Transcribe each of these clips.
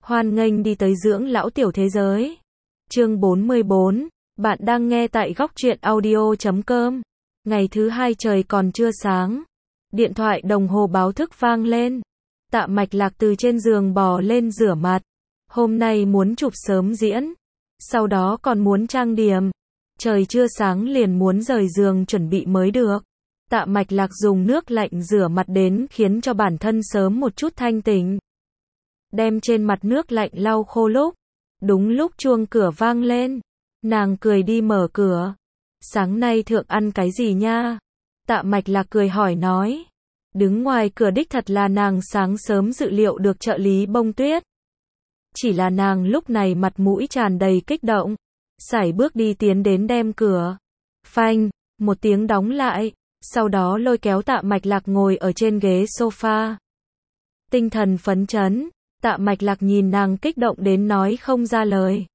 Hoan nghênh đi tới dưỡng lão tiểu thế giới. Chương 44, bạn đang nghe tại góc truyện audio.com. Ngày thứ hai trời còn chưa sáng. Điện thoại đồng hồ báo thức vang lên. Tạ Mạch Lạc từ trên giường bò lên rửa mặt. Hôm nay muốn chụp sớm diễn. Sau đó còn muốn trang điểm. Trời chưa sáng liền muốn rời giường chuẩn bị mới được. Tạ Mạch Lạc dùng nước lạnh rửa mặt đến khiến cho bản thân sớm một chút thanh tỉnh. Đem trên mặt nước lạnh lau khô lúc. Đúng lúc chuông cửa vang lên. Nàng cười đi mở cửa. Sáng nay thượng ăn cái gì nha? Tạ Mạch Lạc cười hỏi nói. Đứng ngoài cửa đích thật là nàng sáng sớm dự liệu được trợ lý Bông Tuyết. Chỉ là nàng lúc này mặt mũi tràn đầy kích động. Sải bước đi tiến đến đem cửa. Phanh, một tiếng đóng lại. Sau đó lôi kéo Tạ Mạch Lạc ngồi ở trên ghế sofa. Tinh thần phấn chấn. Tạ Mạch Lạc nhìn nàng kích động đến nói không ra lời.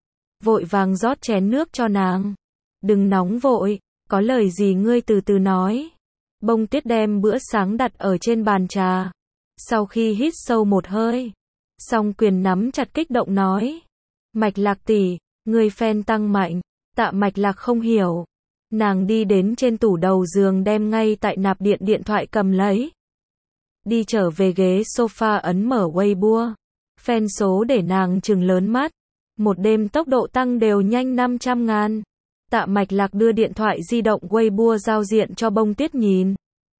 Vội vàng rót chén nước cho nàng. Đừng nóng vội, có lời gì ngươi từ từ nói. Bông Tuyết đem bữa sáng đặt ở trên bàn trà. Sau khi hít sâu một hơi, song quyền nắm chặt kích động nói. Mạch Lạc tỷ, ngươi fan tăng mạnh. Tạ Mạch Lạc không hiểu. Nàng đi đến trên tủ đầu giường đem ngay tại nạp điện điện thoại cầm lấy. Đi trở về ghế sofa ấn mở Weibo. Fan số để nàng trừng lớn mắt. Một đêm tốc độ tăng đều nhanh 500.000. Tạ Mạch Lạc đưa điện thoại di động Weibo giao diện cho Bông Tuyết nhìn.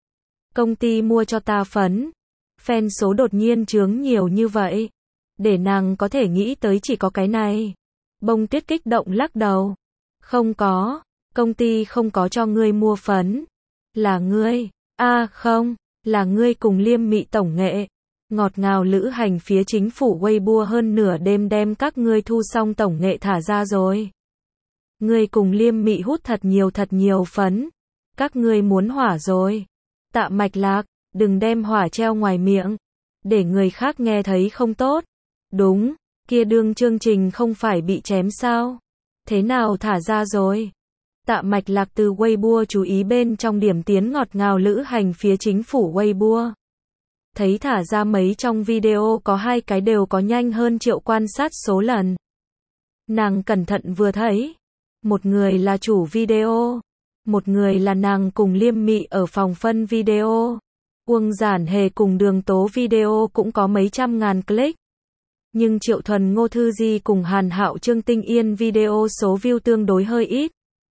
Công ty mua cho ta phấn. Fan số đột nhiên chướng nhiều như vậy. Để nàng có thể nghĩ tới chỉ có cái này. Bông Tuyết kích động lắc đầu. Không có. Công ty không có cho ngươi mua phấn. Là ngươi. Không. Là ngươi cùng Liêm Mị tổng nghệ. Ngọt ngào lữ hành phía chính phủ Weibo hơn nửa đêm đem các ngươi thu xong tổng nghệ thả ra rồi. Ngươi cùng Liêm Mị hút thật nhiều phấn. Các ngươi muốn hỏa rồi. Tạ Mạch Lạc, đừng đem hỏa treo ngoài miệng. Để người khác nghe thấy không tốt. Đúng, kia đương chương trình không phải bị chém sao? Thế nào thả ra rồi? Tạ Mạch Lạc từ Weibo chú ý bên trong điểm tiến ngọt ngào lữ hành phía chính phủ Weibo. Thấy thả ra mấy trong video có 2 cái đều có nhanh hơn triệu quan sát số lần. Nàng cẩn thận vừa thấy. Một người là chủ video. Một người là nàng cùng Liêm Mị ở phòng phân video. Uông Giản Hề cùng Đường Tố video cũng có mấy trăm ngàn click. Nhưng Triệu Thuần Ngô Thư Di cùng Hàn Hạo Trương Tinh Yên video số view tương đối hơi ít.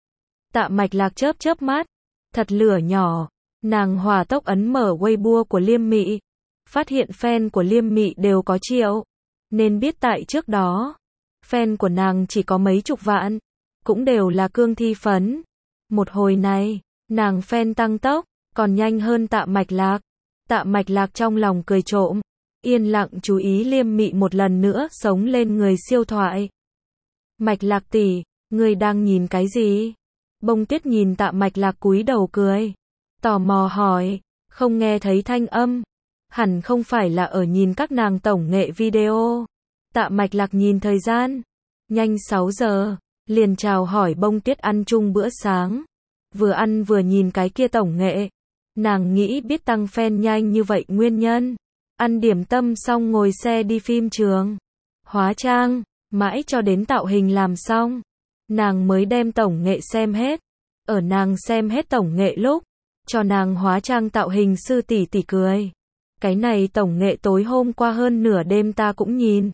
Tạ Mạch Lạc chớp mắt. Thật lửa nhỏ. Nàng hỏa tốc ấn mở Weibo của Liêm Mị. Phát hiện fan của Liêm Mị đều có triệu. Nên biết tại trước đó. Fan của nàng chỉ có mấy chục vạn. Cũng đều là cương thi phấn. Một hồi này, nàng fan tăng tốc. Còn nhanh hơn Tạ Mạch Lạc. Tạ Mạch Lạc trong lòng cười trộm. Yên lặng chú ý Liêm Mị một lần nữa sống lên người siêu thoại. Mạch Lạc tỷ, ngươi đang nhìn cái gì? Bông Tuyết nhìn Tạ Mạch Lạc cúi đầu cười. Tò mò hỏi. Không nghe thấy thanh âm. Hẳn không phải là ở nhìn các nàng tổng nghệ video. Tạ Mạch Lạc nhìn thời gian. Nhanh 6 giờ. Liền chào hỏi Bông Tuyết ăn chung bữa sáng. Vừa ăn vừa nhìn cái kia tổng nghệ. Nàng nghĩ biết tăng fan nhanh như vậy nguyên nhân. Ăn điểm tâm xong ngồi xe đi phim trường. Hóa trang. Mãi cho đến tạo hình làm xong. Nàng mới đem tổng nghệ xem hết. Ở nàng xem hết tổng nghệ lúc. Cho nàng hóa trang tạo hình sư tỷ tỷ cười. Cái này tổng nghệ tối hôm qua hơn nửa đêm ta cũng nhìn.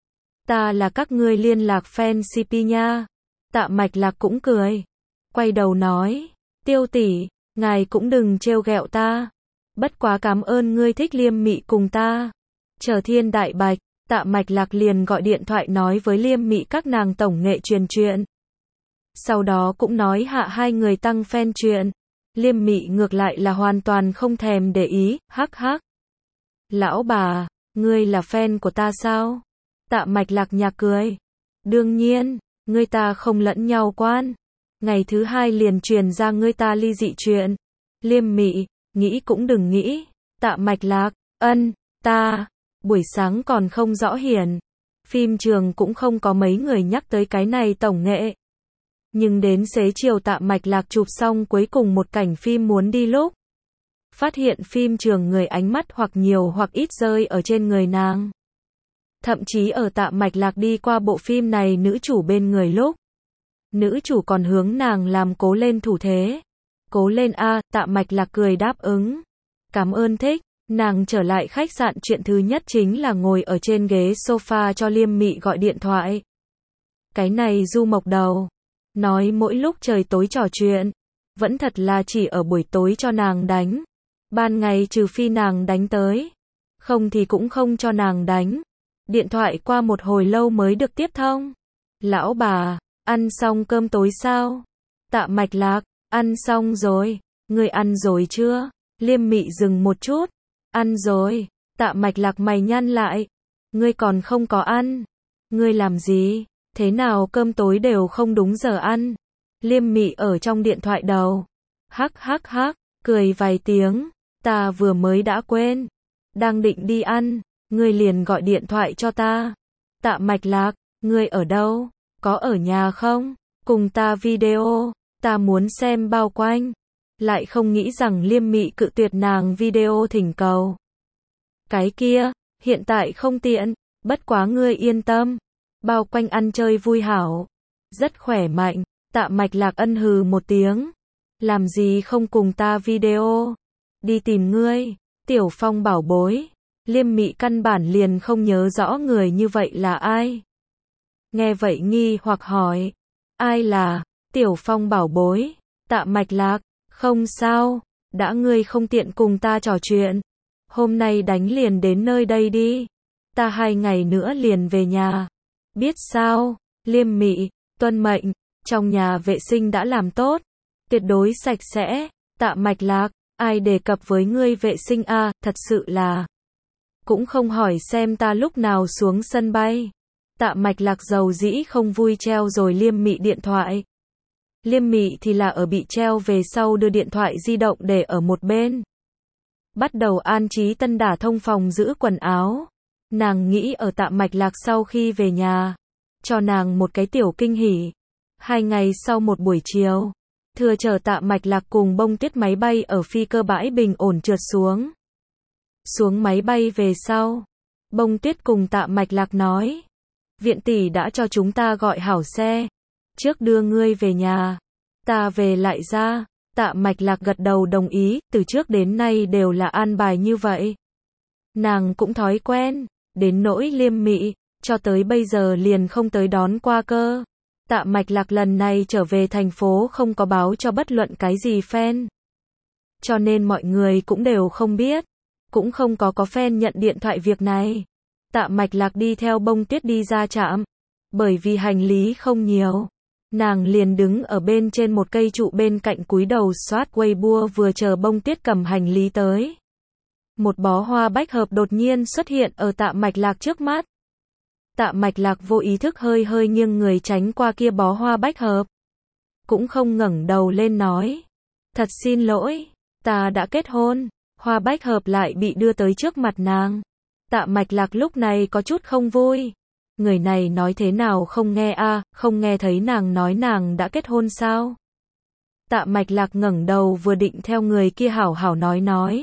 Ta là các ngươi liên lạc fan CP nha. Tạ Mạch Lạc cũng cười. Quay đầu nói. Tiêu tỷ, ngài cũng đừng trêu ghẹo ta. Bất quá cảm ơn ngươi thích Liêm Mị cùng ta. Chờ thiên đại bạch. Tạ Mạch Lạc liền gọi điện thoại nói với Liêm Mị các nàng tổng nghệ truyền chuyện. Sau đó cũng nói hạ 2 người tăng fan chuyện. Liêm Mị ngược lại là hoàn toàn không thèm để ý, hắc hắc. Lão bà, ngươi là fan của ta sao? Tạ Mạch Lạc nhạc cười. Đương nhiên, ngươi ta không lẫn nhau quan. Ngày thứ 2 liền truyền ra ngươi ta ly dị chuyện. Liêm Mị, nghĩ cũng đừng nghĩ. Tạ Mạch Lạc, ta, buổi sáng còn không rõ hiển. Phim trường cũng không có mấy người nhắc tới cái này tổng nghệ. Nhưng đến xế chiều Tạ Mạch Lạc chụp xong cuối cùng một cảnh phim muốn đi lúc. Phát hiện phim trường người ánh mắt hoặc nhiều hoặc ít rơi ở trên người nàng. Thậm chí ở Tạ Mạch Lạc đi qua bộ phim này nữ chủ bên người lúc, nữ chủ còn hướng nàng làm cố lên thủ thế. Cố lên a, Tạ Mạch Lạc cười đáp ứng. Cảm ơn thích. Nàng trở lại khách sạn, chuyện thứ nhất chính là ngồi ở trên ghế sofa cho Liêm Mị gọi điện thoại. Cái này Du Mộc Đầu nói mỗi lúc trời tối trò chuyện, vẫn thật là chỉ ở buổi tối cho nàng đánh. Ban ngày trừ phi nàng đánh tới, không thì cũng không cho nàng đánh. Điện thoại qua một hồi lâu mới được tiếp thông. Lão bà, ăn xong cơm tối sao? Tạ Mạch Lạc, ăn xong rồi. Ngươi ăn rồi chưa? Liêm Mị dừng một chút. Ăn rồi. Tạ Mạch Lạc mày nhăn lại. Ngươi còn không có ăn. Ngươi làm gì? Thế nào cơm tối đều không đúng giờ ăn? Liêm Mị ở trong điện thoại đầu. Hắc hắc hắc, cười vài tiếng. Ta vừa mới đã quên. Đang định đi ăn, ngươi liền gọi điện thoại cho ta. Tạ Mạch Lạc, ngươi ở đâu? Có ở nhà không? Cùng ta video, ta muốn xem bao quanh. Lại không nghĩ rằng Liêm Mị cự tuyệt nàng video thỉnh cầu. Cái kia, hiện tại không tiện, bất quá ngươi yên tâm. Bao quanh ăn chơi vui hảo. Rất khỏe mạnh. Tạ Mạch Lạc ân hừ một tiếng. Làm gì không cùng ta video? Đi tìm ngươi, Tiểu Phong bảo bối. Liêm Mị căn bản liền không nhớ rõ người như vậy là ai. Nghe vậy nghi hoặc hỏi. Ai là Tiểu Phong bảo bối? Tạ Mạch Lạc, không sao, đã ngươi không tiện cùng ta trò chuyện. Hôm nay đánh liền đến nơi đây đi. Ta 2 ngày nữa liền về nhà. Biết sao? Liêm Mị, tuân mệnh, trong nhà vệ sinh đã làm tốt. Tuyệt đối sạch sẽ. Tạ Mạch Lạc, ai đề cập với ngươi vệ sinh a, thật sự là. Cũng không hỏi xem ta lúc nào xuống sân bay. Tạ Mạch Lạc dầu dĩ không vui treo rồi Liêm Mị điện thoại. Liêm Mị thì là ở bị treo về sau đưa điện thoại di động để ở một bên. Bắt đầu an trí tân đả thông phòng giữ quần áo. Nàng nghĩ ở Tạ Mạch Lạc sau khi về nhà, cho nàng một cái tiểu kinh hỉ. 2 ngày sau một buổi chiều, thừa chở Tạ Mạch Lạc cùng Bông Tuyết máy bay ở phi cơ bãi bình ổn trượt xuống. Xuống máy bay về sau, Bông Tuyết cùng Tạ Mạch Lạc nói. Viện tỷ đã cho chúng ta gọi hảo xe. Trước đưa ngươi về nhà. Ta về lại ra. Tạ Mạch Lạc gật đầu đồng ý, từ trước đến nay đều là an bài như vậy. Nàng cũng thói quen, đến nỗi Liêm Mị, cho tới bây giờ liền không tới đón qua cơ. Tạ Mạch Lạc lần này trở về thành phố không có báo cho bất luận cái gì fan. Cho nên mọi người cũng đều không biết. Cũng không có fan nhận điện thoại việc này. Tạ Mạch Lạc đi theo Bông Tuyết đi ra trạm. Bởi vì hành lý không nhiều, nàng liền đứng ở bên trên một cây trụ bên cạnh cúi đầu soát Weibo vừa chờ Bông Tuyết cầm hành lý tới. Một bó hoa bách hợp đột nhiên xuất hiện ở Tạ Mạch Lạc trước mắt. Tạ Mạch Lạc vô ý thức hơi hơi nghiêng người tránh qua kia bó hoa bách hợp. Cũng không ngẩng đầu lên nói. Thật xin lỗi, ta đã kết hôn. Hoa bách hợp lại bị đưa tới trước mặt nàng. Tạ Mạch Lạc lúc này có chút không vui. Người này nói thế nào không nghe a, không nghe thấy nàng nói nàng đã kết hôn sao? Tạ Mạch Lạc ngẩng đầu vừa định theo người kia hảo hảo nói.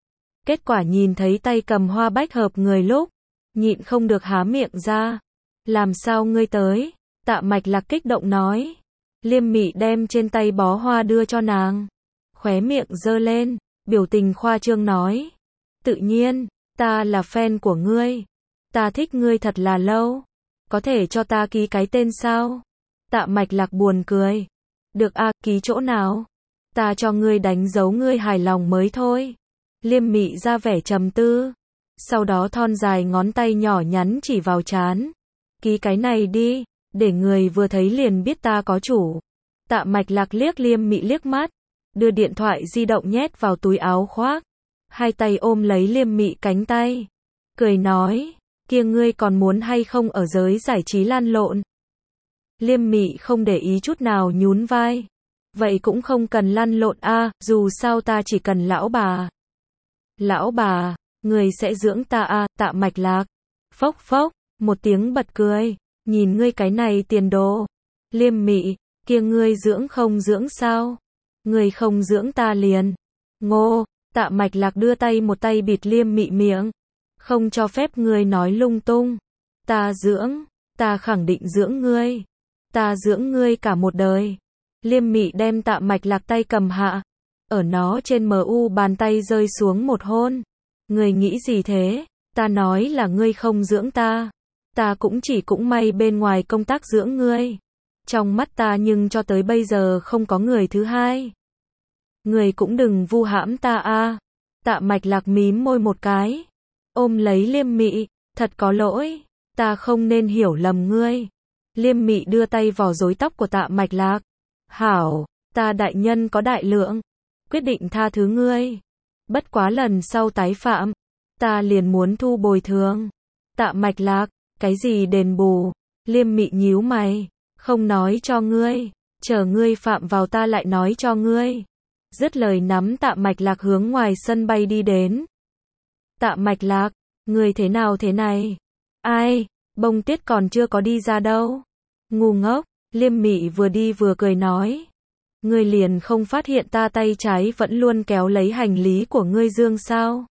Kết quả nhìn thấy tay cầm hoa bách hợp người lúc, nhịn không được há miệng ra. Làm sao ngươi tới? Tạ Mạch Lạc kích động nói. Liêm Mị đem trên tay bó hoa đưa cho nàng. Khóe miệng giơ lên, biểu tình khoa trương nói. Tự nhiên, ta là fan của ngươi. Ta thích ngươi thật là lâu. Có thể cho ta ký cái tên sao? Tạ Mạch Lạc buồn cười. Được a, ký chỗ nào? Ta cho ngươi đánh dấu ngươi hài lòng mới thôi. Liêm Mị ra vẻ trầm tư. Sau đó thon dài ngón tay nhỏ nhắn chỉ vào trán. Ký cái này đi, để người vừa thấy liền biết ta có chủ. Tạ Mạch Lạc liếc Liêm Mị liếc mắt. Đưa điện thoại di động nhét vào túi áo khoác. Hai tay ôm lấy Liêm Mị cánh tay. Cười nói. Kia ngươi còn muốn hay không ở giới giải trí lan lộn? Liêm Mị không để ý chút nào nhún vai. Vậy cũng không cần lăn lộn a, dù sao ta chỉ cần lão bà. Lão bà, người sẽ dưỡng ta a, Tạ Mạch Lạc. Phốc phốc, một tiếng bật cười. Nhìn ngươi cái này tiền đồ. Liêm Mị, kia ngươi dưỡng không dưỡng sao? Ngươi không dưỡng ta liền. Ngô, Tạ Mạch Lạc đưa tay một tay bịt Liêm Mị miệng. Không cho phép ngươi nói lung tung. Ta khẳng định dưỡng ngươi. Ta dưỡng ngươi cả một đời. Liêm Mị đem Tạ Mạch Lạc tay cầm hạ. Ở nó trên bàn tay rơi xuống một hôn. Ngươi nghĩ gì thế? Ta nói là ngươi không dưỡng ta. Ta cũng may bên ngoài công tác dưỡng ngươi. Trong mắt ta nhưng cho tới bây giờ không có người thứ hai. Ngươi cũng đừng vu hãm ta a. Tạ Mạch Lạc mím môi một cái. Ôm lấy Liêm Mị. Thật có lỗi. Ta không nên hiểu lầm ngươi. Liêm Mị đưa tay vò rối tóc của Tạ Mạch Lạc. Hảo, ta đại nhân có đại lượng. Quyết định tha thứ ngươi. Bất quá lần sau tái phạm. Ta liền muốn thu bồi thường. Tạ Mạch Lạc, cái gì đền bù? Liêm Mị nhíu mày. Không nói cho ngươi. Chờ ngươi phạm vào ta lại nói cho ngươi. Dứt lời nắm Tạ Mạch Lạc hướng ngoài sân bay đi đến. Tạ Mạch Lạc, ngươi thế nào thế này? Ai, Bông Tuyết còn chưa có đi ra đâu. Ngu ngốc, Liêm Mị vừa đi vừa cười nói. Ngươi liền không phát hiện ta tay trái vẫn luôn kéo lấy hành lý của ngươi dương sao?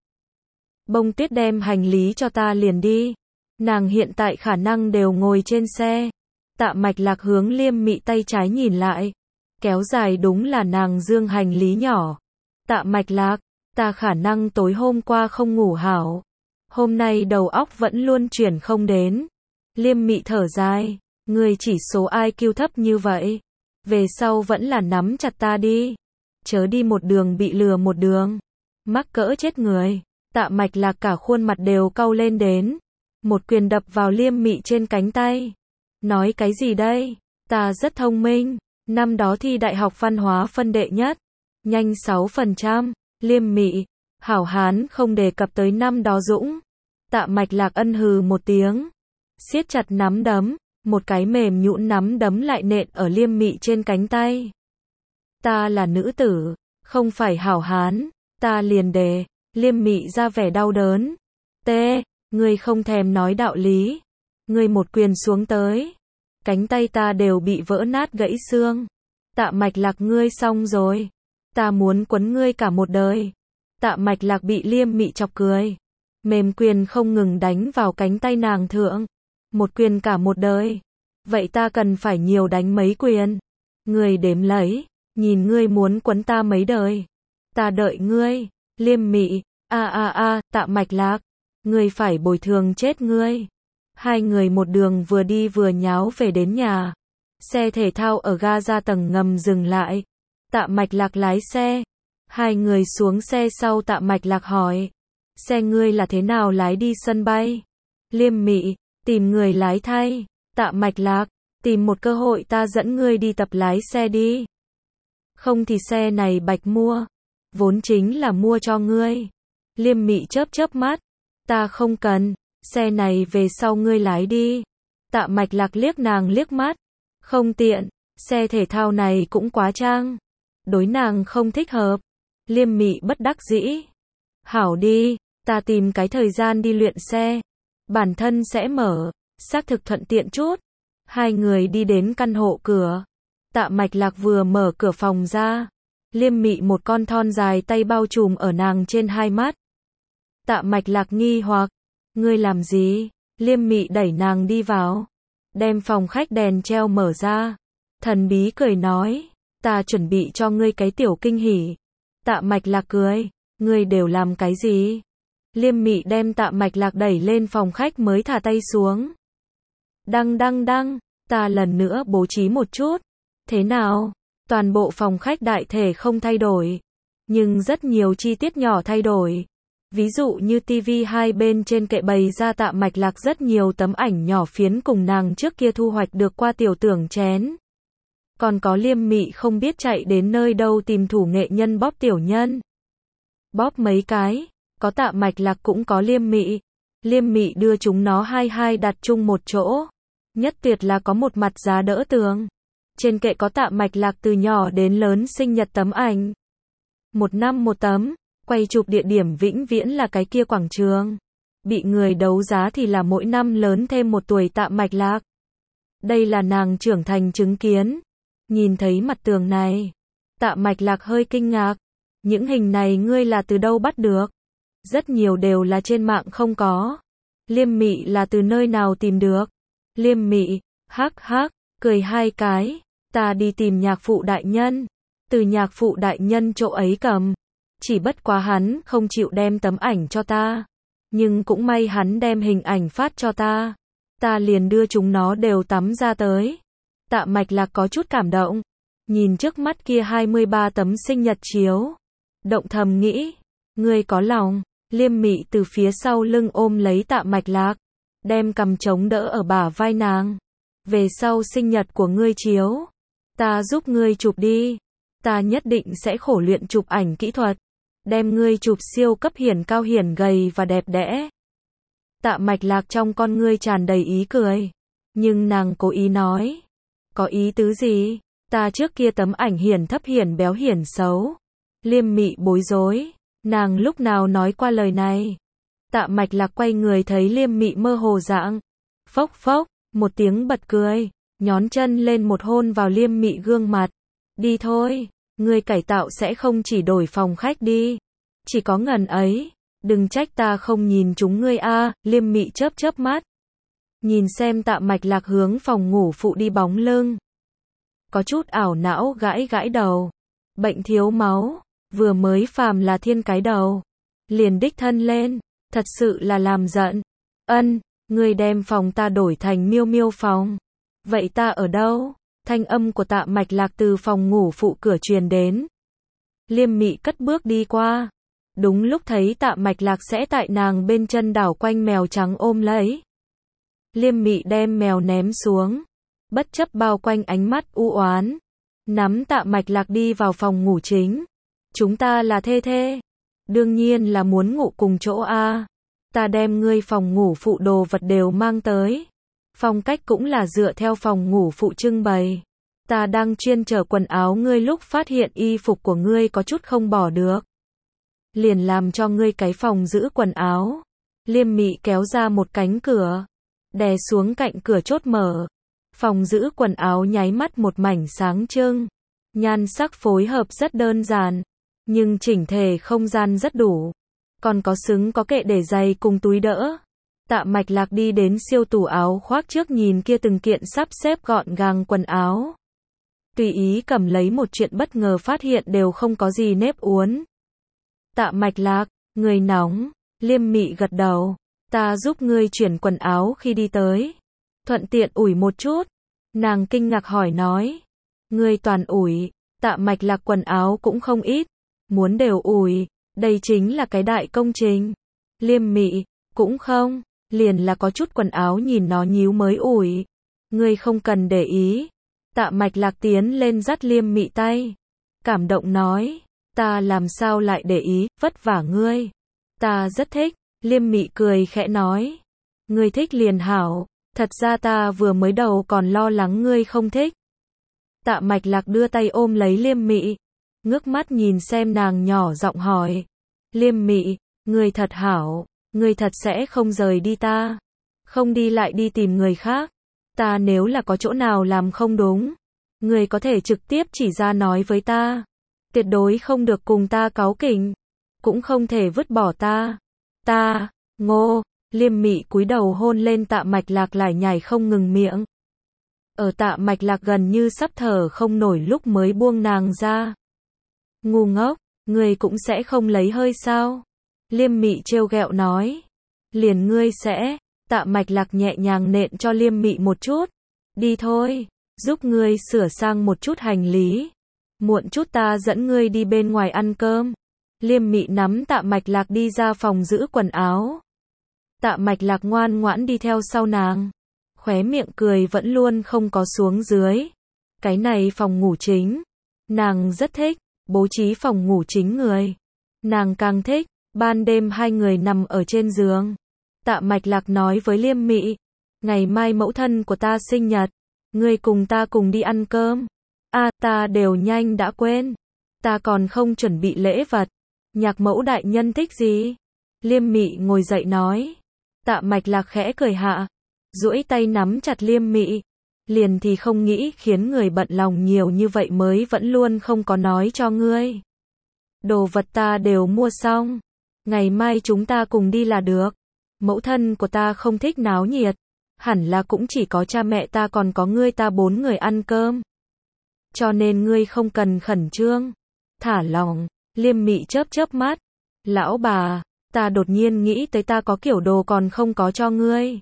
Bông Tuyết đem hành lý cho ta liền đi. Nàng hiện tại khả năng đều ngồi trên xe. Tạ Mạch Lạc hướng Liêm Mị tay trái nhìn lại. Kéo dài đúng là nàng dương hành lý nhỏ. Tạ Mạch Lạc, ta khả năng tối hôm qua không ngủ hảo. Hôm nay đầu óc vẫn luôn chuyển không đến. Liêm Mị thở dài. Ngươi chỉ số IQ thấp như vậy. Về sau vẫn là nắm chặt ta đi. Chớ đi một đường bị lừa một đường. Mắc cỡ chết người. Tạ Mạch Lạc cả khuôn mặt đều cau lên đến. Một quyền đập vào Liêm Mị trên cánh tay. Nói cái gì đây? Ta rất thông minh. Năm đó thi đại học văn hóa phân đệ nhất. Nhanh 6%. Liêm Mị. Hảo hán không đề cập tới năm đó Dũng. Tạ Mạch Lạc ân hừ một tiếng. Siết chặt nắm đấm. Một cái mềm nhũn nắm đấm lại nện ở Liêm Mị trên cánh tay. Ta là nữ tử. Không phải hảo hán. Ta liền đề. Liêm Mị ra vẻ đau đớn. Ngươi không thèm nói đạo lý. Ngươi một quyền xuống tới. Cánh tay ta đều bị vỡ nát gãy xương. Tạ Mạch Lạc ngươi xong rồi. Ta muốn quấn ngươi cả một đời. Tạ Mạch Lạc bị Liêm Mị chọc cười. Mềm quyền không ngừng đánh vào cánh tay nàng thượng. Một quyền cả một đời. Vậy ta cần phải nhiều đánh mấy quyền. Ngươi đếm lấy. Nhìn ngươi muốn quấn ta mấy đời. Ta đợi ngươi. Liêm Mị. Tạ Mạch Lạc. Ngươi phải bồi thường chết ngươi. Hai người một đường vừa đi vừa nháo về đến nhà. Xe thể thao ở ga ra tầng ngầm dừng lại. Tạ Mạch Lạc lái xe. Hai người xuống xe sau Tạ Mạch Lạc hỏi. Xe ngươi là thế nào lái đi sân bay? Liêm Mị. Tìm người lái thay. Tạ Mạch Lạc. Tìm một cơ hội ta dẫn ngươi đi tập lái xe đi. Không thì xe này bạch mua. Vốn chính là mua cho ngươi. Liêm Mị chớp chớp mắt. Ta không cần. Xe này về sau ngươi lái đi. Tạ Mạch Lạc liếc nàng liếc mắt. Không tiện. Xe thể thao này cũng quá trang. Đối nàng không thích hợp. Liêm Mị bất đắc dĩ. Hảo đi. Ta tìm cái thời gian đi luyện xe. Bản thân sẽ mở. Xác thực thuận tiện chút. Hai người đi đến căn hộ cửa. Tạ Mạch Lạc vừa mở cửa phòng ra. Liêm Mị một con thon dài tay bao trùm ở nàng trên hai mắt. Tạ Mạch Lạc nghi hoặc. Ngươi làm gì? Liêm Mị đẩy nàng đi vào. Đem phòng khách đèn treo mở ra. Thần bí cười nói. Ta chuẩn bị cho ngươi cái tiểu kinh hỉ. Tạ Mạch Lạc cười. Ngươi đều làm cái gì? Liêm Mị đem Tạ Mạch Lạc đẩy lên phòng khách mới thả tay xuống. Đăng. Ta lần nữa bố trí một chút. Thế nào? Toàn bộ phòng khách đại thể không thay đổi. Nhưng rất nhiều chi tiết nhỏ thay đổi. Ví dụ như tivi hai bên trên kệ bày ra Tạ Mạch Lạc rất nhiều tấm ảnh nhỏ phiến cùng nàng trước kia thu hoạch được qua tiểu tưởng chén. Còn có Liêm Mị không biết chạy đến nơi đâu tìm thủ nghệ nhân bóp tiểu nhân. Bóp mấy cái, có Tạ Mạch Lạc cũng có Liêm Mị. Liêm Mị đưa chúng nó hai đặt chung một chỗ. Nhất tuyệt là có một mặt giá đỡ tường. Trên kệ có Tạ Mạch Lạc từ nhỏ đến lớn sinh nhật tấm ảnh. Một năm một tấm. Quay chụp địa điểm vĩnh viễn là cái kia quảng trường. Bị người đấu giá thì là mỗi năm lớn thêm một tuổi Tạ Mạch Lạc. Đây là nàng trưởng thành chứng kiến. Nhìn thấy mặt tường này. Tạ Mạch Lạc hơi kinh ngạc. Những hình này ngươi là từ đâu bắt được? Rất nhiều đều là trên mạng không có. Liêm Mị là từ nơi nào tìm được? Liêm Mị, hắc hắc, cười hai cái, ta đi tìm nhạc phụ đại nhân, từ nhạc phụ đại nhân chỗ ấy cầm, chỉ bất quá hắn không chịu đem tấm ảnh cho ta, nhưng cũng may hắn đem hình ảnh phát cho ta liền đưa chúng nó đều tắm ra tới. Tạ Mạch Lạc có chút cảm động, nhìn trước mắt kia 23 tấm sinh nhật chiếu, động thầm nghĩ, ngươi có lòng. Liêm Mị từ phía sau lưng ôm lấy Tạ Mạch Lạc, đem cầm chống đỡ ở bả vai nàng. Về sau sinh nhật của ngươi chiếu, ta giúp ngươi chụp đi, ta nhất định sẽ khổ luyện chụp ảnh kỹ thuật, đem ngươi chụp siêu cấp hiển cao hiển gầy và đẹp đẽ. Tạ Mạch Lạc trong con ngươi tràn đầy ý cười, nhưng nàng cố ý nói, có ý tứ gì? Ta trước kia tấm ảnh hiển thấp hiển béo hiển xấu. Liêm Mị bối rối, nàng lúc nào nói qua lời này? Tạ Mạch Lạc quay người thấy Liêm Mị mơ hồ dạng, phốc phốc, một tiếng bật cười, nhón chân lên một hôn vào Liêm Mị gương mặt. Đi thôi, ngươi cải tạo sẽ không chỉ đổi phòng khách đi, chỉ có ngần ấy, đừng trách ta không nhìn chúng ngươi a. Liêm Mị chớp chớp mắt, nhìn xem Tạ Mạch Lạc hướng phòng ngủ phụ đi bóng lưng, có chút ảo não gãi gãi đầu, bệnh thiếu máu, vừa mới phàm là thiên cái đầu, liền đích thân lên, thật sự là làm giận. Ân, ngươi đem phòng ta đổi thành Miêu Miêu phòng, vậy ta ở đâu? Thanh âm của Tạ Mạch Lạc từ phòng ngủ phụ cửa truyền đến. Liêm Mị cất bước đi qua, đúng lúc thấy Tạ Mạch Lạc sẽ tại nàng bên chân đảo quanh mèo trắng ôm lấy. Liêm Mị đem mèo ném xuống, bất chấp bao quanh ánh mắt u oán, nắm Tạ Mạch Lạc đi vào phòng ngủ chính. Chúng ta là thê thê, đương nhiên là muốn ngủ cùng chỗ a. Ta đem ngươi phòng ngủ phụ đồ vật đều mang tới, phong cách cũng là dựa theo phòng ngủ phụ trưng bày. Ta đang chuyên chở quần áo ngươi lúc phát hiện y phục của ngươi có chút không bỏ được, liền làm cho ngươi cái phòng giữ quần áo. Liêm Mị kéo ra một cánh cửa, đè xuống cạnh cửa chốt mở. Phòng giữ quần áo nháy mắt một mảnh sáng trưng, nhan sắc phối hợp rất đơn giản, nhưng chỉnh thể không gian rất đủ, còn có xứng có kệ để giày cùng túi đỡ. Tạ Mạch Lạc đi đến siêu tủ áo khoác trước nhìn kia từng kiện sắp xếp gọn gàng quần áo, tùy ý cầm lấy một chuyện bất ngờ phát hiện đều không có gì nếp uốn. Tạ Mạch Lạc, người nóng. Liêm Mị gật đầu, ta giúp ngươi chuyển quần áo khi đi tới, thuận tiện ủi một chút. Nàng kinh ngạc hỏi nói, ngươi toàn ủi? Tạ Mạch Lạc quần áo cũng không ít, muốn đều ủi, đây chính là cái đại công trình. Liêm Mị, cũng không, liền là có chút quần áo nhìn nó nhíu mới ủi, ngươi không cần để ý. Tạ Mạch Lạc tiến lên dắt Liêm Mị tay, cảm động nói, ta làm sao lại để ý, vất vả ngươi, ta rất thích. Liêm Mị cười khẽ nói, ngươi thích liền hảo, thật ra ta vừa mới đầu còn lo lắng ngươi không thích. Tạ Mạch Lạc đưa tay ôm lấy Liêm Mị, ngước mắt nhìn xem nàng nhỏ giọng hỏi, Liêm Mị, ngươi thật hảo, ngươi thật sẽ không rời đi ta, không đi lại đi tìm người khác. Ta nếu là có chỗ nào làm không đúng, ngươi có thể trực tiếp chỉ ra nói với ta, tuyệt đối không được cùng ta cáu kỉnh, cũng không thể vứt bỏ ta. Ta, ngô. Liêm Mị cúi đầu hôn lên Tạ Mạch Lạc lải nhải không ngừng miệng. Ở Tạ Mạch Lạc gần như sắp thở không nổi lúc mới buông nàng ra. Ngu ngốc, ngươi cũng sẽ không lấy hơi sao? Liêm Mị trêu ghẹo nói. Liền ngươi sẽ. Tạ Mạch Lạc nhẹ nhàng nện cho Liêm Mị một chút. Đi thôi, giúp ngươi sửa sang một chút hành lý. Muộn chút ta dẫn ngươi đi bên ngoài ăn cơm. Liêm Mị nắm Tạ Mạch Lạc đi ra phòng giữ quần áo. Tạ Mạch Lạc ngoan ngoãn đi theo sau nàng, khóe miệng cười vẫn luôn không có xuống dưới. Cái này phòng ngủ chính, nàng rất thích, bố trí phòng ngủ chính người. Nàng càng thích, ban đêm hai người nằm ở trên giường. Tạ Mạch Lạc nói với Liêm Mị, ngày mai mẫu thân của ta sinh nhật, ngươi cùng ta cùng đi ăn cơm. Ta đều nhanh đã quên, ta còn không chuẩn bị lễ vật. Nhạc mẫu đại nhân thích gì? Liêm Mị ngồi dậy nói. Tạ Mạch Lạc khẽ cười hạ, duỗi tay nắm chặt Liêm Mị, liền thì không nghĩ khiến người bận lòng nhiều như vậy mới vẫn luôn không có nói cho ngươi. Đồ vật ta đều mua xong, ngày mai chúng ta cùng đi là được. Mẫu thân của ta không thích náo nhiệt. Hẳn là cũng chỉ có cha mẹ ta còn có ngươi ta 4 người ăn cơm. Cho nên ngươi không cần khẩn trương. Thả lỏng. Liêm Mị chớp chớp mắt. Lão bà, ta đột nhiên nghĩ tới ta có kiểu đồ còn không có cho ngươi.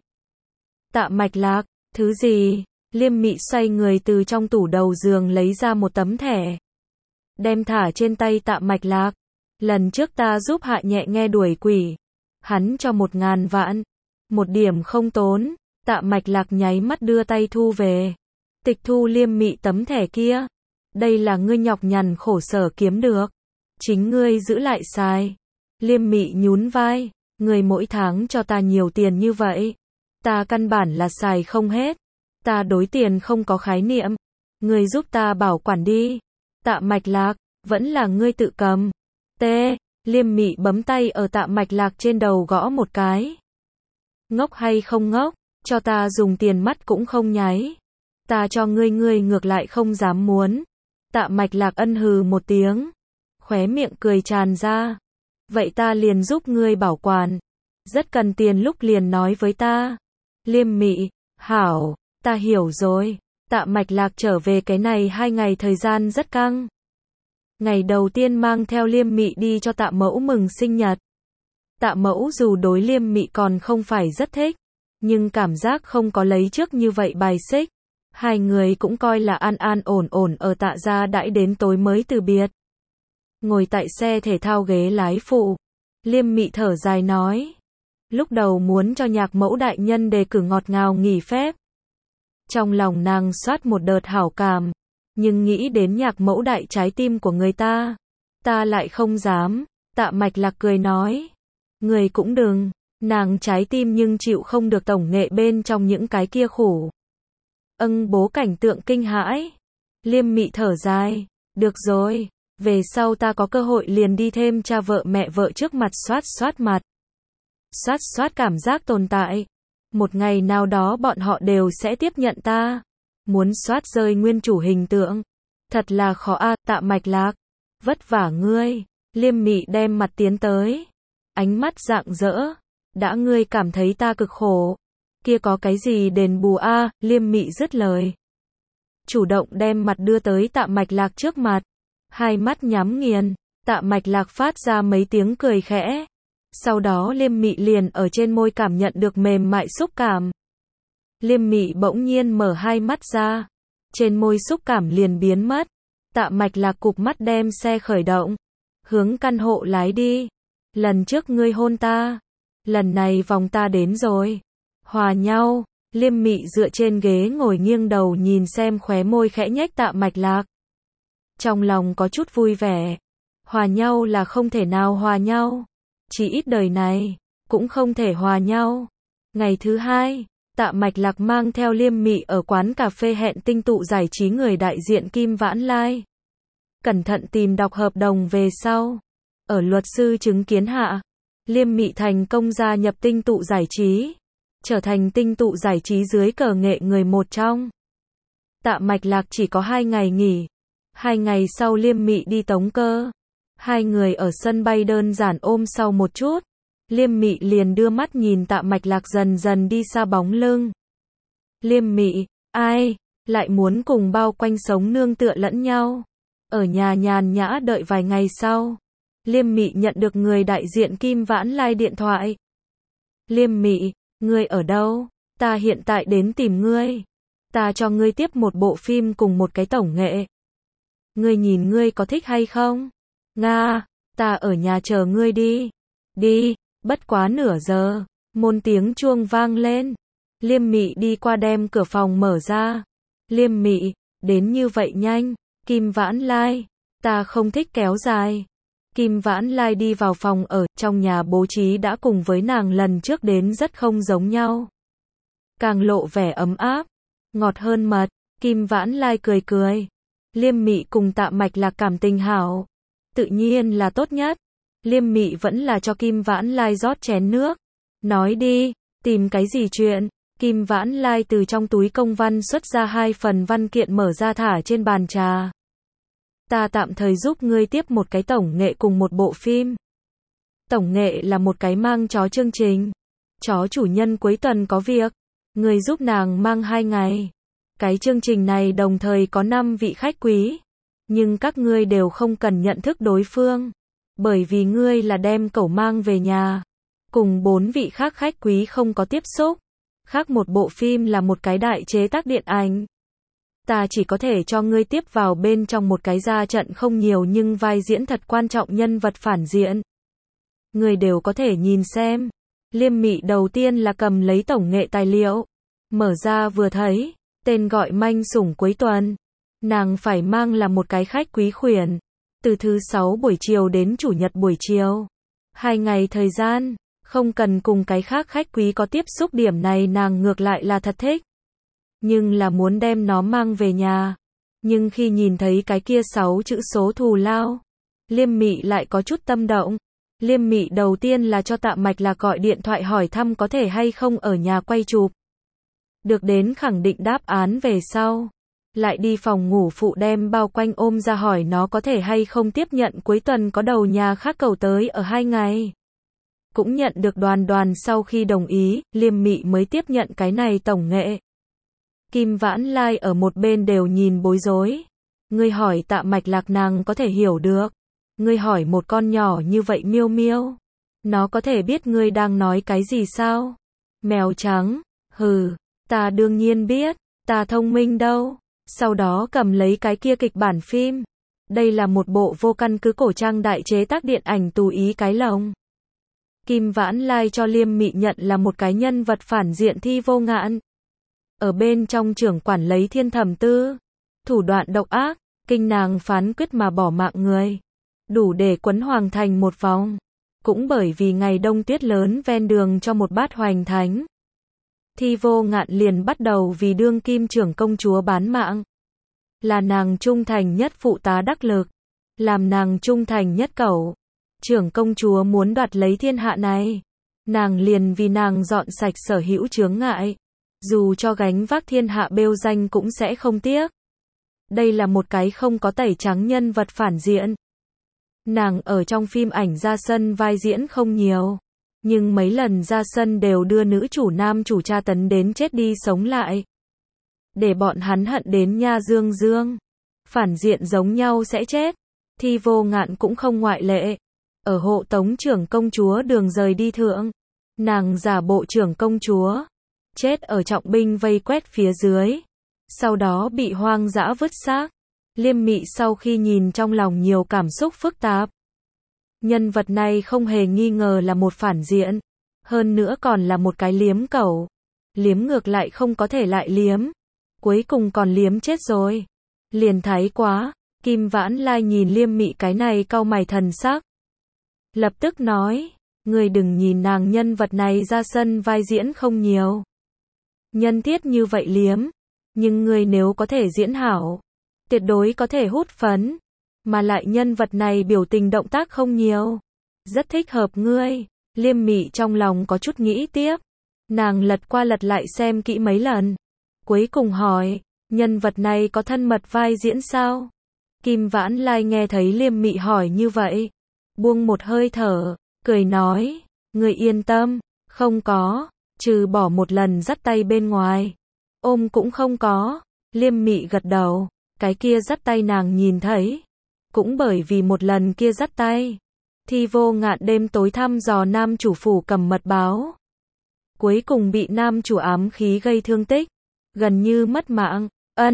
Tạ Mạch Lạc, thứ gì? Liêm Mị xoay người từ trong tủ đầu giường lấy ra một tấm thẻ. Đem thả trên tay Tạ Mạch Lạc. Lần trước ta giúp Hạ Nhẹ nghe đuổi quỷ. Hắn cho 1.000 vạn. Một điểm không tốn. Tạ Mạch Lạc nháy mắt đưa tay thu về. Tịch thu Liêm Mị tấm thẻ kia. Đây là ngươi nhọc nhằn khổ sở kiếm được. Chính ngươi giữ lại xài. Liêm Mị nhún vai. Ngươi mỗi tháng cho ta nhiều tiền như vậy. Ta căn bản là xài không hết. Ta đối tiền không có khái niệm. Ngươi giúp ta bảo quản đi. Tạ Mạch Lạc, vẫn là ngươi tự cầm. T. Liêm Mị bấm tay ở Tạ Mạch Lạc trên đầu gõ một cái. Ngốc hay không ngốc, cho ta dùng tiền mắt cũng không nháy. Ta cho ngươi ngược lại không dám muốn. Tạ Mạch Lạc ân hừ một tiếng. Khóe miệng cười tràn ra. Vậy ta liền giúp ngươi bảo quản. Rất cần tiền lúc liền nói với ta. Liêm Mị, hảo, ta hiểu rồi. Tạ Mạch Lạc trở về cái này 2 ngày thời gian rất căng. Ngày đầu tiên mang theo Liêm Mị đi cho Tạ Mẫu mừng sinh nhật. Tạ Mẫu dù đối Liêm Mị còn không phải rất thích, nhưng cảm giác không có lấy trước như vậy bài xích. Hai người cũng coi là an ổn ở Tạ gia đãi đến tối mới từ biệt. Ngồi tại xe thể thao ghế lái phụ, Liêm Mị thở dài nói. Lúc đầu muốn cho Nhạc Mẫu đại nhân đề cử ngọt ngào nghỉ phép. Trong lòng nàng xoát một đợt hảo cảm, nhưng nghĩ đến Nhạc Mẫu đại trái tim của người ta lại không dám. Tạ Mạch Lạc cười nói. Người cũng đừng, nàng trái tim nhưng chịu không được tổng nghệ bên trong những cái kia khổ. Bố cảnh tượng kinh hãi. Liêm Mị thở dài. Được rồi, về sau ta có cơ hội liền đi thêm cha vợ mẹ vợ trước mặt xoát mặt. Xoát cảm giác tồn tại. Một ngày nào đó bọn họ đều sẽ tiếp nhận ta. Muốn xoát rơi nguyên chủ hình tượng. Thật là khó a. Tạ Mạch Lạc. Vất vả ngươi. Liêm Mị đem mặt tiến tới. Ánh mắt rạng rỡ. Đã ngươi cảm thấy ta cực khổ. Kia có cái gì đền bù a? Liêm Mị dứt lời. Chủ động đem mặt đưa tới Tạ Mạch Lạc trước mặt. Hai mắt nhắm nghiền. Tạ Mạch Lạc phát ra mấy tiếng cười khẽ. Sau đó Liêm Mị liền ở trên môi cảm nhận được mềm mại xúc cảm. Liêm Mị bỗng nhiên mở hai mắt ra. Trên môi xúc cảm liền biến mất. Tạ Mạch Lạc cụp mắt đem xe khởi động. Hướng căn hộ lái đi. Lần trước ngươi hôn ta. Lần này vòng ta đến rồi. Hòa nhau. Liêm Mị dựa trên ghế ngồi nghiêng đầu nhìn xem khóe môi khẽ nhếch Tạ Mạch Lạc. Trong lòng có chút vui vẻ. Hòa nhau là không thể nào hòa nhau. Chỉ ít đời này, cũng không thể hòa nhau. Ngày thứ 2, Tạ Mạch Lạc mang theo Liêm Mị ở quán cà phê hẹn tinh tụ giải trí người đại diện Kim Vãn Lai. Cẩn thận tìm đọc hợp đồng về sau. Ở luật sư chứng kiến hạ, Liêm Mị thành công gia nhập tinh tụ giải trí. Trở thành tinh tụ giải trí dưới cờ nghệ người một trong. Tạ Mạch Lạc chỉ có 2 ngày nghỉ. 2 ngày sau Liêm Mị đi tống cơ. Hai người ở sân bay đơn giản ôm sau một chút. Liêm Mị liền đưa mắt nhìn Tạ Mạch Lạc dần dần đi xa bóng lưng. Liêm Mị, ai, lại muốn cùng bao quanh sống nương tựa lẫn nhau. Ở nhà nhàn nhã đợi vài ngày sau. Liêm Mị nhận được người đại diện Kim Vãn Lai điện thoại. Liêm Mị, ngươi ở đâu? Ta hiện tại đến tìm ngươi. Ta cho ngươi tiếp một bộ phim cùng một cái tổng nghệ. Ngươi nhìn ngươi có thích hay không? Nga, ta ở nhà chờ ngươi đi. Đi, bất quá nửa giờ. Một tiếng chuông vang lên. Liêm Mị đi qua đem cửa phòng mở ra. Liêm Mị, đến như vậy nhanh. Kim Vãn Lai, ta không thích kéo dài. Kim Vãn Lai đi vào phòng ở, trong nhà bố trí đã cùng với nàng lần trước đến rất không giống nhau. Càng lộ vẻ ấm áp, ngọt hơn mật. Kim Vãn Lai cười cười. Liêm Mị cùng Tạ Mạch Lạc cảm tình hảo. Tự nhiên là tốt nhất. Liêm Mị vẫn là cho Kim Vãn Lai rót chén nước. Nói đi, tìm cái gì chuyện? Kim Vãn Lai từ trong túi công văn xuất ra 2 phần văn kiện mở ra thả trên bàn trà. Ta tạm thời giúp ngươi tiếp một cái tổng nghệ cùng một bộ phim. Tổng nghệ là một cái mang chó chương trình. Chó chủ nhân cuối tuần có việc. Người giúp nàng mang 2 ngày. Cái chương trình này đồng thời có 5 vị khách quý. Nhưng các ngươi đều không cần nhận thức đối phương. Bởi vì ngươi là đem cẩu mang về nhà. Cùng 4 vị khác khách quý không có tiếp xúc. Khác một bộ phim là một cái đại chế tác điện ảnh. Ta chỉ có thể cho ngươi tiếp vào bên trong một cái ra trận không nhiều nhưng vai diễn thật quan trọng nhân vật phản diện. Ngươi đều có thể nhìn xem. Liêm Mị đầu tiên là cầm lấy tổng nghệ tài liệu. Mở ra vừa thấy. Tên gọi Manh Sủng cuối tuần. Nàng phải mang là một cái khách quý khuyển. Từ thứ 6 buổi chiều đến chủ nhật buổi chiều. 2 ngày thời gian. Không cần cùng cái khác khách quý có tiếp xúc, điểm này nàng ngược lại là thật thích. Nhưng là muốn đem nó mang về nhà. Nhưng khi nhìn thấy cái kia 6 chữ số thù lao, Liêm Mị lại có chút tâm động. Liêm Mị đầu tiên là cho Tạ Mạch Lạc gọi điện thoại hỏi thăm có thể hay không ở nhà quay chụp. Được đến khẳng định đáp án về sau. Lại đi phòng ngủ phụ đem bao quanh ôm ra hỏi nó có thể hay không tiếp nhận cuối tuần có đầu nhà khác cầu tới ở 2 ngày. Cũng nhận được Đoàn Đoàn sau khi đồng ý, Liêm Mị mới tiếp nhận cái này tổng nghệ. Kim Vãn Lai ở một bên đều nhìn bối rối. Ngươi hỏi Tạ Mạch Lạc nàng có thể hiểu được. Ngươi hỏi một con nhỏ như vậy Miêu Miêu. Nó có thể biết ngươi đang nói cái gì sao? Mèo trắng, hừ, ta đương nhiên biết, ta thông minh đâu. Sau đó cầm lấy cái kia kịch bản phim. Đây là một bộ vô căn cứ cổ trang đại chế tác điện ảnh Tù Ý Cái Lồng. Kim Vãn Lai cho Liêm Mị nhận là một cái nhân vật phản diện Thi Vô Ngạn. Ở bên trong trưởng quản lấy thiên thẩm tư. Thủ đoạn độc ác, kinh nàng phán quyết mà bỏ mạng người. Đủ để quấn hoàng thành một vòng. Cũng bởi vì ngày đông tuyết lớn ven đường cho một bát hoành thánh. Thi Vô Ngạn liền bắt đầu vì đương kim trưởng công chúa bán mạng. Là nàng trung thành nhất phụ tá đắc lực. Làm nàng trung thành nhất cẩu. Trưởng công chúa muốn đoạt lấy thiên hạ này. Nàng liền vì nàng dọn sạch sở hữu chướng ngại. Dù cho gánh vác thiên hạ bêu danh cũng sẽ không tiếc. Đây là một cái không có tẩy trắng nhân vật phản diện. Nàng ở trong phim ảnh ra sân vai diễn không nhiều. Nhưng mấy lần ra sân đều đưa nữ chủ nam chủ tra tấn đến chết đi sống lại. Để bọn hắn hận đến nha dương dương. Phản diện giống nhau sẽ chết. Thi Vô Ngạn cũng không ngoại lệ. Ở hộ tống trưởng công chúa đường rời đi thượng. Nàng giả bộ trưởng công chúa. Chết ở trọng binh vây quét phía dưới. Sau đó bị hoang dã vứt xác. Liêm Mị sau khi nhìn trong lòng nhiều cảm xúc phức tạp. Nhân vật này không hề nghi ngờ là một phản diện. Hơn nữa còn là một cái liếm cẩu. Liếm ngược lại không có thể lại liếm. Cuối cùng còn liếm chết rồi. Liền thái quá. Kim Vãn Lai nhìn Liêm Mị cái này cau mày thần sắc. Lập tức nói. Ngươi đừng nhìn nàng nhân vật này ra sân vai diễn không nhiều. Nhân tiết như vậy liếm. Nhưng ngươi nếu có thể diễn hảo. Tuyệt đối có thể hút phấn. Mà lại nhân vật này biểu tình động tác không nhiều. Rất thích hợp ngươi. Liêm Mị trong lòng có chút nghĩ tiếp. Nàng lật qua lật lại xem kỹ mấy lần. Cuối cùng hỏi. Nhân vật này có thân mật vai diễn sao? Kim Vãn Lai nghe thấy Liêm Mị hỏi như vậy. Buông một hơi thở. Cười nói. Ngươi yên tâm. Không có. Trừ bỏ một lần dắt tay bên ngoài. Ôm cũng không có. Liêm Mị gật đầu. Cái kia dắt tay nàng nhìn thấy. Cũng bởi vì một lần kia dắt tay. Thi Vô Ngạn đêm tối thăm dò nam chủ phủ cầm mật báo. Cuối cùng bị nam chủ ám khí gây thương tích. Gần như mất mạng.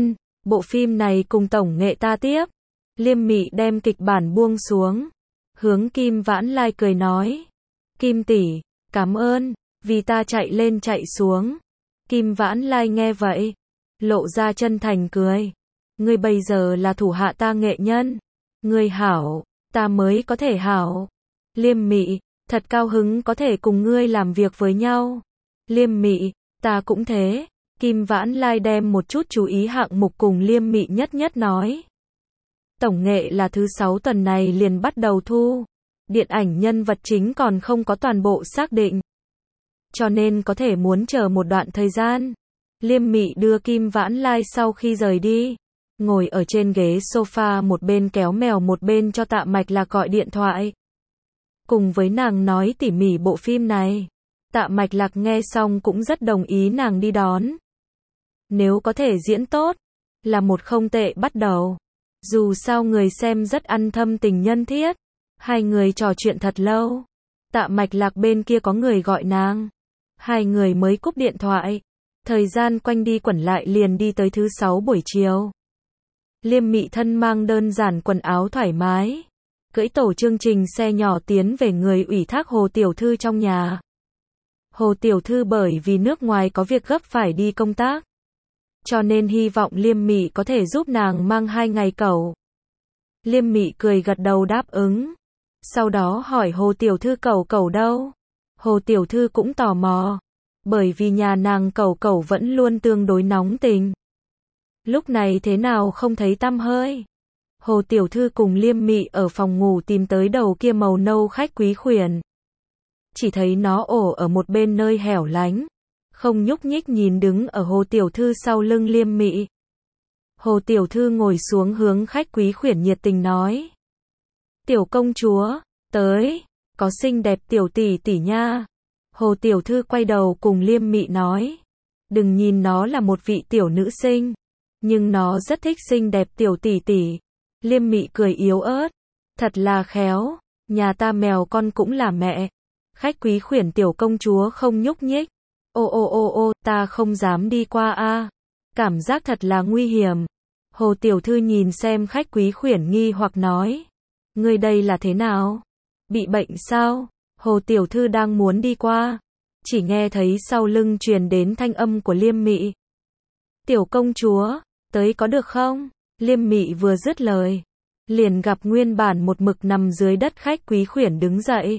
Bộ phim này cùng tổng nghệ ta tiếp. Liêm Mị đem kịch bản buông xuống. Hướng Kim Vãn Lai cười nói. Kim tỷ, cảm ơn, vì ta chạy lên chạy xuống. Kim Vãn Lai nghe vậy. Lộ ra chân thành cười. Ngươi bây giờ là thủ hạ ta nghệ nhân. Ngươi hảo, ta mới có thể hảo. Liêm Mị, thật cao hứng có thể cùng ngươi làm việc với nhau. Liêm Mị, ta cũng thế. Kim Vãn Lai đem một chút chú ý hạng mục cùng Liêm Mị nhất nhất nói. Tổng nghệ là thứ 6 tuần này liền bắt đầu thu. Điện ảnh nhân vật chính còn không có toàn bộ xác định. Cho nên có thể muốn chờ một đoạn thời gian. Liêm Mị đưa Kim Vãn Lai sau khi rời đi. Ngồi ở trên ghế sofa một bên kéo mèo một bên cho Tạ Mạch Lạc gọi điện thoại. Cùng với nàng nói tỉ mỉ bộ phim này. Tạ Mạch Lạc nghe xong cũng rất đồng ý nàng đi đón. Nếu có thể diễn tốt, là một không tệ bắt đầu. Dù sao người xem rất ăn thâm tình nhân thiết. Hai người trò chuyện thật lâu. Tạ Mạch Lạc bên kia có người gọi nàng. Hai người mới cúp điện thoại. Thời gian quanh đi quẩn lại liền đi tới thứ 6 buổi chiều. Liêm Mị thân mang đơn giản quần áo thoải mái. Cưỡi tổ chương trình xe nhỏ tiến về người ủy thác Hồ Tiểu Thư trong nhà. Hồ Tiểu Thư bởi vì nước ngoài có việc gấp phải đi công tác. Cho nên hy vọng Liêm Mị có thể giúp nàng mang 2 ngày cẩu. Liêm Mị cười gật đầu đáp ứng. Sau đó hỏi Hồ Tiểu Thư cẩu đâu. Hồ Tiểu Thư cũng tò mò. Bởi vì nhà nàng cẩu vẫn luôn tương đối nóng tình. Lúc này thế nào không thấy tăm hơi. Hồ Tiểu Thư cùng Liêm Mị ở phòng ngủ tìm tới đầu kia màu nâu khách quý khuyển. Chỉ thấy nó ổ ở một bên nơi hẻo lánh. Không nhúc nhích nhìn đứng ở Hồ Tiểu Thư sau lưng Liêm Mị. Hồ Tiểu Thư ngồi xuống hướng khách quý khuyển nhiệt tình nói. Tiểu công chúa, tới, có xinh đẹp tiểu tỷ tỷ nha. Hồ Tiểu Thư quay đầu cùng Liêm Mị nói. Đừng nhìn nó là một vị tiểu nữ sinh. Nhưng nó rất thích xinh đẹp tiểu tỷ tỷ. Liêm Mị cười yếu ớt. Thật là khéo, nhà ta mèo con cũng là mẹ. Khách quý khuyển tiểu công chúa không nhúc nhích. Ô, ta không dám đi qua a. Cảm giác thật là nguy hiểm. Hồ Tiểu Thư nhìn xem khách quý khuyển nghi hoặc nói. Ngươi đây là thế nào? Bị bệnh sao? Hồ Tiểu Thư đang muốn đi qua. Chỉ nghe thấy sau lưng truyền đến thanh âm của Liêm Mị. Tiểu công chúa, tới có được không? Liêm Mị vừa dứt lời. Liền gặp nguyên bản một mực nằm dưới đất khách quý khuyển đứng dậy.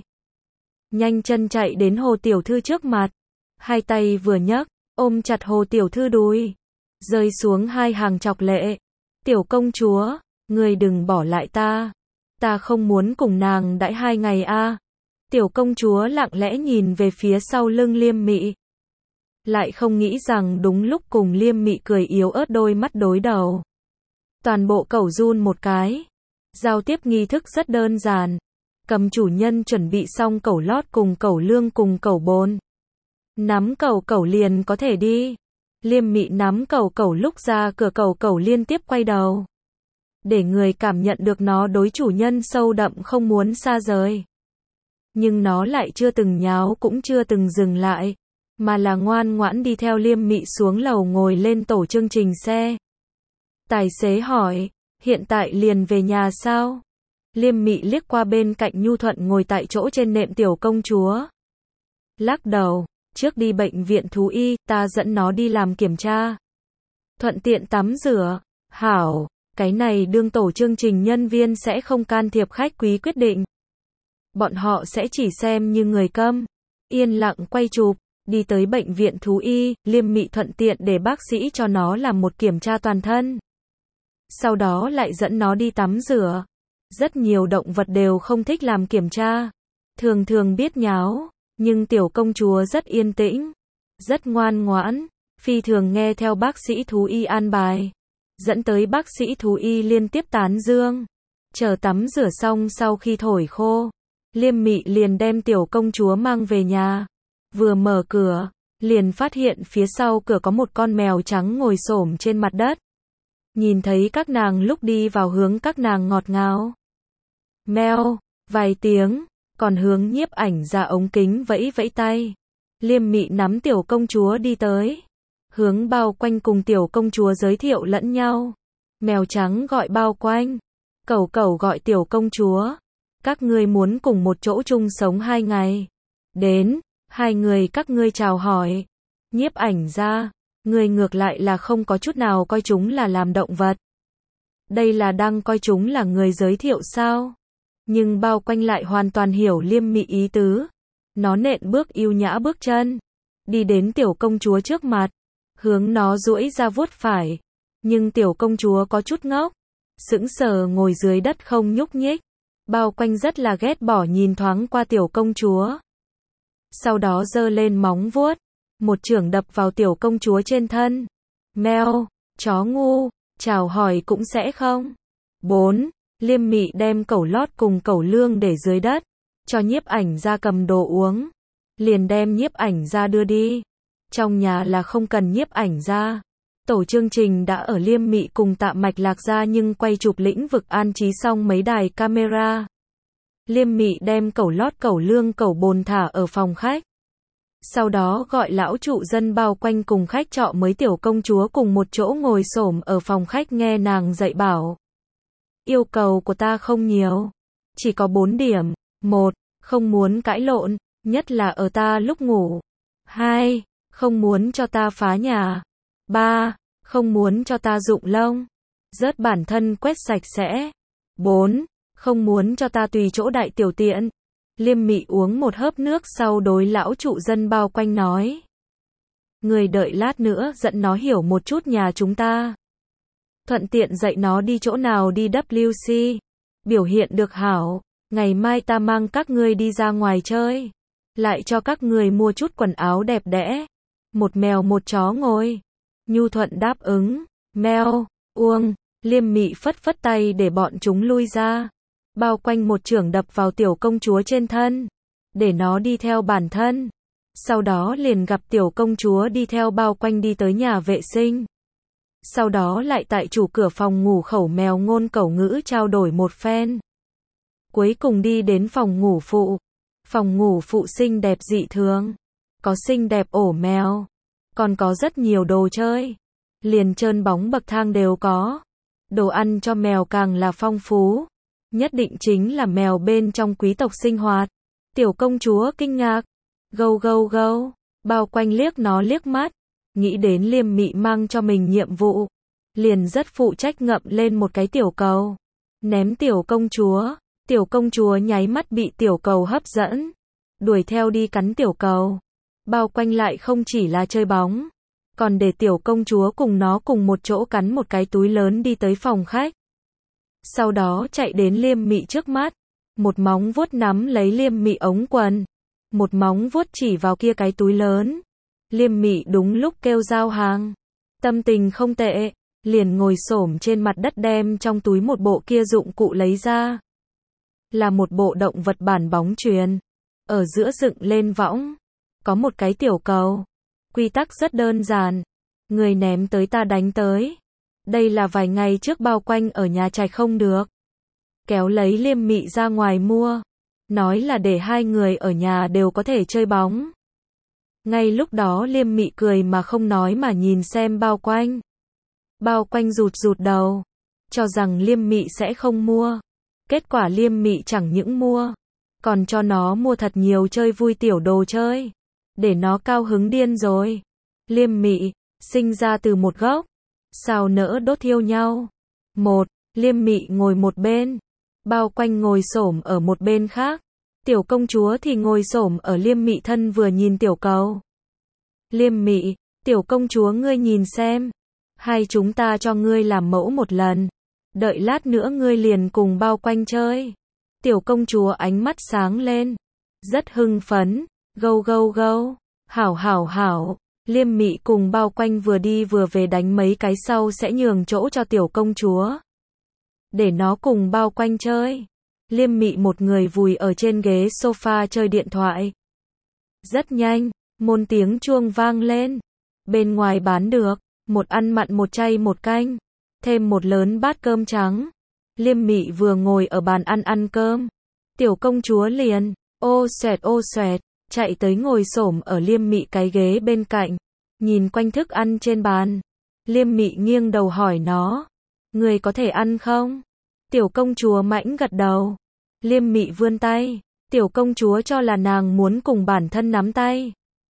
Nhanh chân chạy đến Hồ Tiểu Thư trước mặt. Hai tay vừa nhấc, ôm chặt Hồ Tiểu Thư đùi. Rơi xuống 2 hàng chọc lệ. Tiểu công chúa, ngươi đừng bỏ lại ta. Ta không muốn cùng nàng đãi 2 ngày a. Tiểu công chúa lặng lẽ nhìn về phía sau lưng Liêm Mị. Lại không nghĩ rằng đúng lúc cùng Liêm Mị cười yếu ớt đôi mắt đối đầu. Toàn bộ cẩu run một cái. Giao tiếp nghi thức rất đơn giản. Cầm chủ nhân chuẩn bị xong cẩu lót cùng cẩu lương cùng cẩu bồn. Nắm cẩu liền có thể đi. Liêm Mị nắm cẩu lúc ra cửa cẩu liên tiếp quay đầu. Để người cảm nhận được nó đối chủ nhân sâu đậm không muốn xa rời. Nhưng nó lại chưa từng nháo cũng chưa từng dừng lại. Mà là ngoan ngoãn đi theo Liêm Mị xuống lầu ngồi lên tổ chương trình xe. Tài xế hỏi, hiện tại liền về nhà sao? Liêm Mị liếc qua bên cạnh nhu thuận ngồi tại chỗ trên nệm tiểu công chúa. Lắc đầu, trước đi bệnh viện thú y, ta dẫn nó đi làm kiểm tra. Thuận tiện tắm rửa. Hảo, cái này đương tổ chương trình nhân viên sẽ không can thiệp khách quý quyết định. Bọn họ sẽ chỉ xem như người câm. Yên lặng quay chụp, đi tới bệnh viện thú y, Liêm Mị thuận tiện để bác sĩ cho nó làm một kiểm tra toàn thân. Sau đó lại dẫn nó đi tắm rửa. Rất nhiều động vật đều không thích làm kiểm tra. Thường biết nháo. Nhưng tiểu công chúa rất yên tĩnh. Rất ngoan ngoãn. Phi thường nghe theo bác sĩ thú y an bài. Dẫn tới bác sĩ thú y liên tiếp tán dương. Chờ tắm rửa xong sau khi thổi khô. Liêm Mị liền đem tiểu công chúa mang về nhà. Vừa mở cửa, liền phát hiện phía sau cửa có một con mèo trắng ngồi xổm trên mặt đất. Nhìn thấy các nàng lúc đi vào hướng các nàng ngọt ngào. Meo, vài tiếng, còn hướng Nhiếp Ảnh ra ống kính vẫy vẫy tay. Liêm Mị nắm tiểu công chúa đi tới. Hướng bao quanh cùng tiểu công chúa giới thiệu lẫn nhau. Mèo trắng gọi bao quanh. Cẩu gọi tiểu công chúa. Các ngươi muốn cùng một chỗ chung sống 2 ngày. Đến, 2 người các ngươi chào hỏi. Nhiếp Ảnh ra, người ngược lại là không có chút nào coi chúng là làm động vật. Đây là đang coi chúng là người giới thiệu sao? Nhưng bao quanh lại hoàn toàn hiểu Liêm Mị ý tứ. Nó nện bước yêu nhã bước chân. Đi đến tiểu công chúa trước mặt. Hướng nó duỗi ra vuốt phải. Nhưng tiểu công chúa có chút ngốc. Sững sờ ngồi dưới đất không nhúc nhích. Bao quanh rất là ghét bỏ nhìn thoáng qua tiểu công chúa. Sau đó giơ lên móng vuốt. Một chưởng đập vào tiểu công chúa trên thân. Meo, chó ngu, chào hỏi cũng sẽ không. 4. Liêm Mị đem cẩu lót cùng cẩu lương để dưới đất. Cho Nhiếp Ảnh ra cầm đồ uống. liền đem nhiếp ảnh ra đưa đi. Trong nhà là không cần nhiếp ảnh ra. Tổ chương trình đã ở Liêm Mị cùng Tạ Mạch Lạc ra nhưng quay chụp lĩnh vực an trí xong mấy đài camera. Liêm Mị đem cẩu lót cẩu lương cẩu bồn thả ở phòng khách. Sau đó gọi lão trụ dân bao quanh cùng khách trọ mới tiểu công chúa cùng một chỗ ngồi xổm ở phòng khách nghe nàng dạy bảo. Yêu cầu của ta không nhiều. Chỉ có 4 điểm. 1. Không muốn cãi lộn, nhất là ở ta lúc ngủ. 2. Không muốn cho ta phá nhà. 3. Không muốn cho ta rụng lông. Rớt bản thân quét sạch sẽ. 4. Không muốn cho ta tùy chỗ đại tiểu tiện. Liêm Mị uống một hớp nước sau đối lão trụ dân bao quanh nói. Người đợi lát nữa dẫn nó hiểu một chút nhà chúng ta. Thuận tiện dạy nó đi chỗ nào đi WC. Biểu hiện được hảo. Ngày mai ta mang các ngươi đi ra ngoài chơi. Lại cho các người mua chút quần áo đẹp đẽ. Một mèo một chó ngồi. Nhu Thuận đáp ứng. Mèo, Uông, Liêm Mị phất phất tay để bọn chúng lui ra. Bao quanh một chưởng đập vào tiểu công chúa trên thân. Để nó đi theo bản thân. Sau đó liền gặp tiểu công chúa đi theo bao quanh đi tới nhà vệ sinh. Sau đó lại tại chủ cửa phòng ngủ khẩu mèo ngôn cẩu ngữ trao đổi một phen. Cuối cùng đi đến phòng ngủ phụ. Phòng ngủ phụ xinh đẹp dị thường. Có xinh đẹp ổ mèo. Còn có rất nhiều đồ chơi. Liền trơn bóng bậc thang đều có. Đồ ăn cho mèo càng là phong phú. Nhất định chính là mèo bên trong quý tộc sinh hoạt. Tiểu công chúa kinh ngạc. Gâu gâu gâu. Bao quanh liếc nó liếc mắt. Nghĩ đến Liêm Mị mang cho mình nhiệm vụ. Liền rất phụ trách ngậm lên một cái tiểu cầu. Ném tiểu công chúa. Tiểu công chúa nháy mắt bị tiểu cầu hấp dẫn. Đuổi theo đi cắn tiểu cầu. Bao quanh lại không chỉ là chơi bóng. Còn để tiểu công chúa cùng nó cùng một chỗ cắn một cái túi lớn đi tới phòng khách. Sau đó chạy đến Liêm Mị trước mắt. Một móng vuốt nắm lấy Liêm Mị ống quần. Một móng vuốt chỉ vào kia cái túi lớn. Liêm Mị đúng lúc kêu giao hàng. Tâm tình không tệ. Liền ngồi xổm trên mặt đất đem trong túi một bộ kia dụng cụ lấy ra. Là một bộ động vật bản bóng chuyền. Ở giữa dựng lên võng. Có một cái tiểu cầu. Quy tắc rất đơn giản. Người ném tới ta đánh tới. Đây là vài ngày trước bao quanh ở nhà trạch không được. Kéo lấy Liêm Mị ra ngoài mua. Nói là để hai người ở nhà đều có thể chơi bóng. Ngay lúc đó Liêm Mị cười mà không nói mà nhìn xem bao quanh. Bao quanh rụt rụt đầu. Cho rằng Liêm Mị sẽ không mua. Kết quả Liêm Mị chẳng những mua. Còn cho nó mua thật nhiều chơi vui tiểu đồ chơi. Để nó cao hứng điên rồi. Liêm Mị, sinh ra từ một gốc. Sao nỡ đốt thiêu nhau. Một, Liêm Mị ngồi một bên. Bao quanh ngồi xổm ở một bên khác. Tiểu công chúa thì ngồi xổm ở Liêm Mị thân vừa nhìn tiểu cầu. Liêm Mị, tiểu công chúa ngươi nhìn xem. Hay chúng ta cho ngươi làm mẫu một lần. Đợi lát nữa ngươi liền cùng bao quanh chơi. Tiểu công chúa ánh mắt sáng lên. Rất hưng phấn. Gâu gâu gâu. Hảo hảo hảo. Liêm Mị cùng bao quanh vừa đi vừa về đánh mấy cái sau sẽ nhường chỗ cho tiểu công chúa. Để nó cùng bao quanh chơi. Liêm Mị một người vùi ở trên ghế sofa chơi điện thoại. Rất nhanh, một tiếng chuông vang lên. Bên ngoài bán được, một ăn mặn một chay một canh. Thêm một lớn bát cơm trắng. Liêm Mị vừa ngồi ở bàn ăn cơm. Tiểu công chúa liền, ô xoẹt, chạy tới ngồi xổm ở Liêm Mị cái ghế bên cạnh. Nhìn quanh thức ăn trên bàn. Liêm Mị nghiêng đầu hỏi nó. Người có thể ăn không? Tiểu công chúa mãnh gật đầu. Liêm Mị vươn tay. Tiểu công chúa cho là nàng muốn cùng bản thân nắm tay.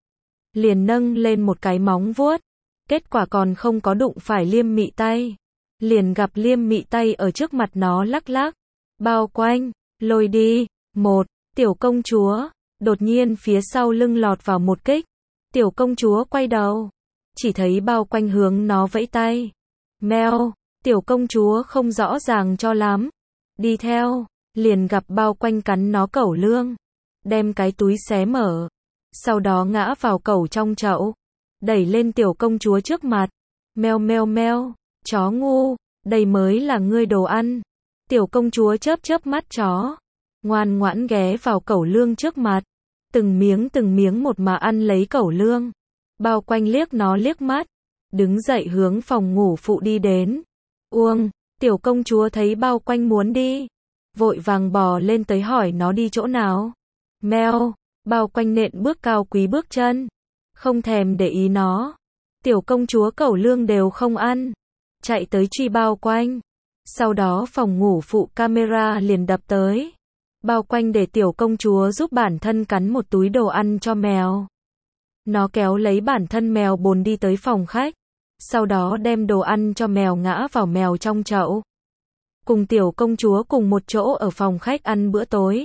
Liền nâng lên một cái móng vuốt. Kết quả còn không có đụng phải Liêm Mị tay. Liền gặp Liêm Mị tay ở trước mặt nó lắc lắc. Bao quanh, lôi đi. Một, tiểu công chúa. Đột nhiên phía sau lưng lọt vào một kích. Tiểu công chúa quay đầu. Chỉ thấy bao quanh hướng nó vẫy tay. Mèo, tiểu công chúa không rõ ràng cho lắm. Đi theo, liền gặp bao quanh cắn nó cẩu lương. Đem cái túi xé mở. Sau đó ngã vào cẩu trong chậu. Đẩy lên tiểu công chúa trước mặt. Meo meo meo, chó ngu, đây mới là ngươi đồ ăn. Tiểu công chúa chớp chớp mắt chó. Ngoan ngoãn ghé vào cẩu lương trước mặt. từng miếng một mà ăn lấy cẩu lương. Bao quanh liếc nó liếc mắt, đứng dậy hướng phòng ngủ phụ đi đến. Uông, tiểu công chúa thấy bao quanh muốn đi, vội vàng bò lên tới hỏi nó đi chỗ nào. Mèo, bao quanh nện bước cao quý bước chân, không thèm để ý nó. Tiểu công chúa cẩu lương đều không ăn, chạy tới truy bao quanh. Sau đó phòng ngủ phụ camera liền đập tới. Bao quanh để tiểu công chúa giúp bản thân cắn một túi đồ ăn cho mèo. Nó kéo lấy bản thân mèo bồn đi tới phòng khách, sau đó đem đồ ăn cho mèo ngã vào mèo trong chậu. Cùng tiểu công chúa cùng một chỗ ở phòng khách ăn bữa tối.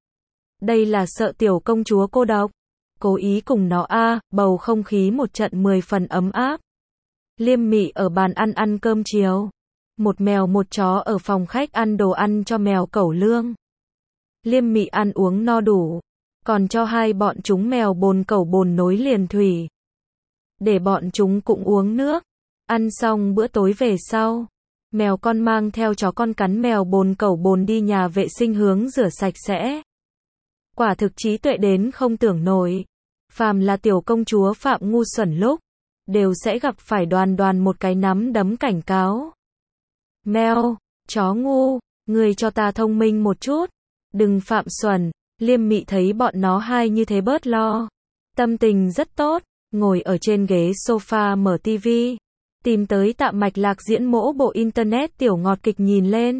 Đây là sợ tiểu công chúa cô độc, cố ý cùng nó bầu không khí một trận 10 phần ấm áp. Liêm Mị ở bàn ăn cơm chiều. Một mèo một chó ở phòng khách ăn đồ ăn cho mèo cẩu lương. Liêm Mị ăn uống no đủ, còn cho hai bọn chúng mèo bồn cẩu bồn nối liền thủy. Để bọn chúng cũng uống nước. Ăn xong bữa tối về sau, mèo con mang theo chó con cắn mèo bồn cẩu bồn đi nhà vệ sinh hướng rửa sạch sẽ. Quả thực trí tuệ đến không tưởng nổi. Phàm là tiểu công chúa phạm ngu xuẩn lúc, đều sẽ gặp phải đoàn một cái nắm đấm cảnh cáo. Mèo, chó ngu, người cho ta thông minh một chút, đừng phạm xuẩn. Liêm Mị thấy bọn nó hai như thế bớt lo, tâm tình rất tốt, ngồi ở trên ghế sofa mở tivi, tìm tới Tạ Mạch Lạc diễn mỗ bộ internet tiểu ngọt kịch nhìn lên.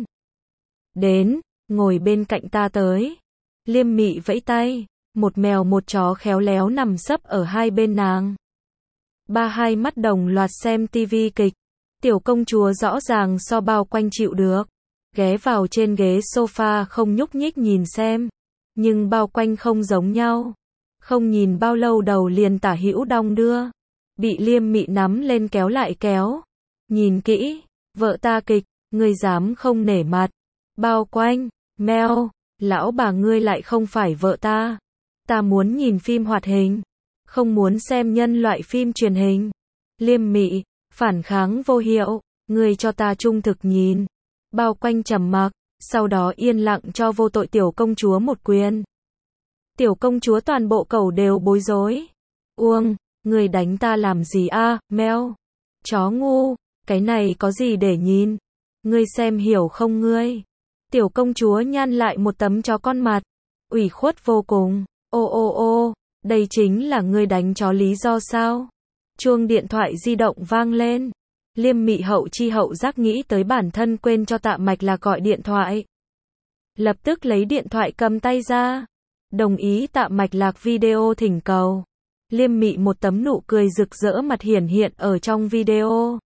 Đến, ngồi bên cạnh ta tới. Liêm Mị vẫy tay, một mèo một chó khéo léo nằm sấp ở hai bên nàng. Ba hai mắt đồng loạt xem tivi kịch. Tiểu công chúa rõ ràng so bao quanh chịu được, ghé vào trên ghế sofa không nhúc nhích nhìn xem. Nhưng bao quanh không giống nhau. Không nhìn bao lâu đầu liền tả hữu đong đưa. Bị Liêm Mị nắm lên kéo lại kéo. Nhìn kỹ, vợ ta kịch, ngươi dám không nể mặt. Bao quanh, mèo, lão bà ngươi lại không phải vợ ta. Ta muốn nhìn phim hoạt hình, không muốn xem nhân loại phim truyền hình. Liêm Mị, phản kháng vô hiệu, ngươi cho ta trung thực nhìn. Bao quanh trầm mặc, sau đó yên lặng cho vô tội tiểu công chúa một quyền. Tiểu công chúa toàn bộ cẩu đều bối rối. Uông, ngươi đánh ta làm gì mèo? Chó ngu, cái này có gì để nhìn? Ngươi xem hiểu không ngươi? Tiểu công chúa nhăn lại một tấm chó con mặt, ủy khuất vô cùng. Ô, đây chính là ngươi đánh chó lý do sao? Chuông điện thoại di động vang lên. Liêm Mị hậu chi hậu giác nghĩ tới bản thân quên cho Tạ Mạch Lạc gọi điện thoại. Lập tức lấy điện thoại cầm tay ra, đồng ý Tạ Mạch Lạc video thỉnh cầu. Liêm Mị một tấm nụ cười rực rỡ mặt hiển hiện ở trong video.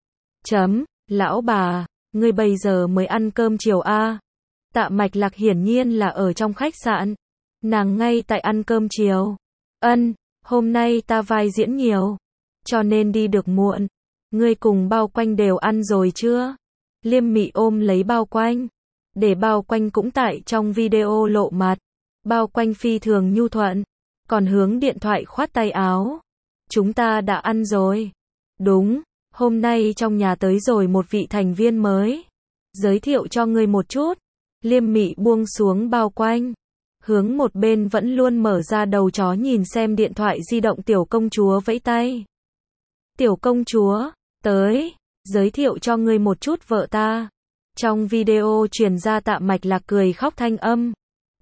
Lão bà, ngươi bây giờ mới ăn cơm chiều Tạ Mạch Lạc hiển nhiên là ở trong khách sạn. Nàng ngay tại ăn cơm chiều. Hôm nay ta vai diễn nhiều, cho nên đi được muộn. Ngươi cùng bao quanh đều ăn rồi chưa? Liêm Mị ôm lấy bao quanh, để bao quanh cũng tại trong video lộ mặt. Bao quanh phi thường nhu thuận, còn hướng điện thoại khoát tay áo. Chúng ta đã ăn rồi. Đúng, hôm nay trong nhà tới rồi một vị thành viên mới. Giới thiệu cho ngươi một chút. Liêm Mị buông xuống bao quanh, hướng một bên vẫn luôn mở ra đầu chó nhìn xem điện thoại di động tiểu công chúa vẫy tay. Tiểu công chúa, tới, giới thiệu cho ngươi một chút vợ ta. Trong video truyền ra Tạ Mạch Lạc cười khóc thanh âm.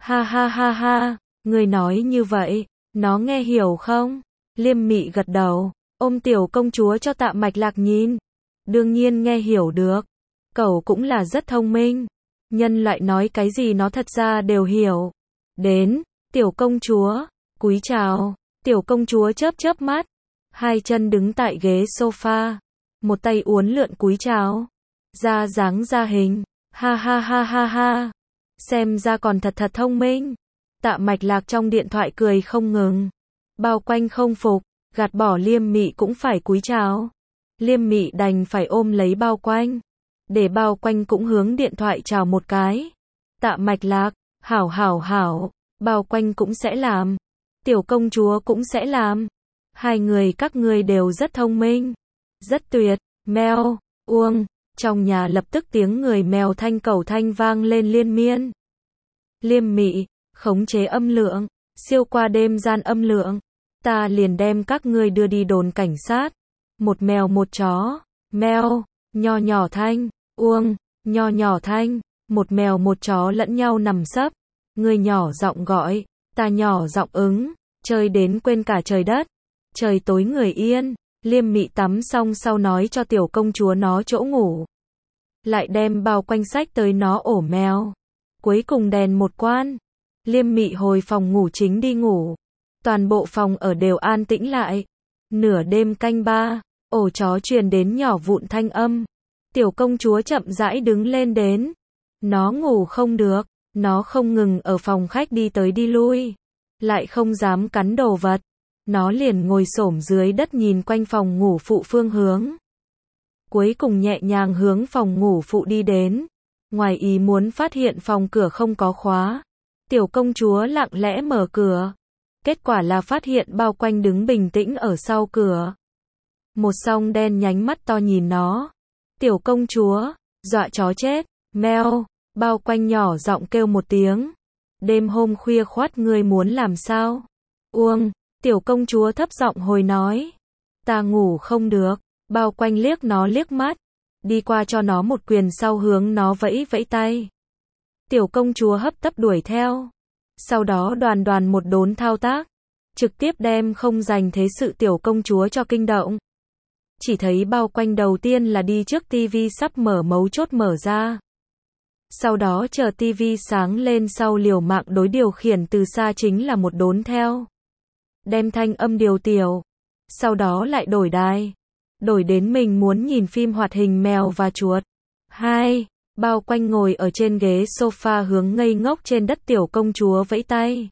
Ha, ngươi nói như vậy, nó nghe hiểu không? Liêm Mị gật đầu, ôm tiểu công chúa cho Tạ Mạch Lạc nhìn. Đương nhiên nghe hiểu được. Cẩu cũng là rất thông minh. Nhân loại nói cái gì nó thật ra đều hiểu. Đến, tiểu công chúa, cúi chào. Tiểu công chúa chớp mắt, hai chân đứng tại ghế sofa, một tay uốn lượn cúi chào. Ra dáng ra hình, ha. Xem ra còn thật thông minh. Tạ Mạch Lạc trong điện thoại cười không ngừng. Bao quanh không phục, gạt bỏ Liêm Mị cũng phải cúi chào. Liêm Mị đành phải ôm lấy bao quanh, để bao quanh cũng hướng điện thoại chào một cái. Tạ Mạch Lạc, hảo, bao quanh cũng sẽ làm. Tiểu công chúa cũng sẽ làm. Hai người các ngươi đều rất thông minh. Rất tuyệt, mèo, uông. Trong nhà lập tức tiếng người mèo thanh cẩu thanh vang lên liên miên. Liêm Mị, khống chế âm lượng, siêu qua đêm gian âm lượng. Ta liền đem các ngươi đưa đi đồn cảnh sát. Một mèo một chó. Mèo, nho nhỏ thanh, uông, nho nhỏ thanh. Một mèo một chó lẫn nhau nằm sấp. Ngươi nhỏ giọng gọi, ta nhỏ giọng ứng. Chơi đến quên cả trời đất. Trời tối người yên. Liêm Mị tắm xong sau nói cho tiểu công chúa nó chỗ ngủ. Lại đem bao quanh sách tới nó ổ mèo. Cuối cùng đèn một quan. Liêm Mị hồi phòng ngủ chính đi ngủ. Toàn bộ phòng ở đều an tĩnh lại. Nửa đêm canh 3, ổ chó truyền đến nhỏ vụn thanh âm. Tiểu công chúa chậm rãi đứng lên đến. Nó ngủ không được, nó không ngừng ở phòng khách đi tới đi lui. Lại không dám cắn đồ vật. Nó liền ngồi xổm dưới đất nhìn quanh phòng ngủ phụ phương hướng. Cuối cùng nhẹ nhàng hướng phòng ngủ phụ đi đến. Ngoài ý muốn phát hiện phòng cửa không có khóa. Tiểu công chúa lặng lẽ mở cửa. Kết quả là phát hiện bao quanh đứng bình tĩnh ở sau cửa. Một song đen nhánh mắt to nhìn nó. Tiểu công chúa, dọa chó chết. Meo, bao quanh nhỏ giọng kêu một tiếng. Đêm hôm khuya khoắt ngươi muốn làm sao? Uông, tiểu công chúa thấp giọng hồi nói. Ta ngủ không được. Bao quanh liếc nó liếc mắt. Đi qua cho nó một quyền sau hướng nó vẫy vẫy tay. Tiểu công chúa hấp tấp đuổi theo. Sau đó đoàn một đốn thao tác. Trực tiếp đem không dành thế sự tiểu công chúa cho kinh động. Chỉ thấy bao quanh đầu tiên là đi trước tivi sắp mở mấu chốt mở ra. Sau đó chờ tivi sáng lên sau liều mạng đối điều khiển từ xa chính là một đốn theo. Đem thanh âm điều tiểu. Sau đó lại đổi đài. Đổi đến mình muốn nhìn phim hoạt hình mèo và chuột. 2. Bao quanh ngồi ở trên ghế sofa hướng ngây ngốc trên đất tiểu công chúa vẫy tay.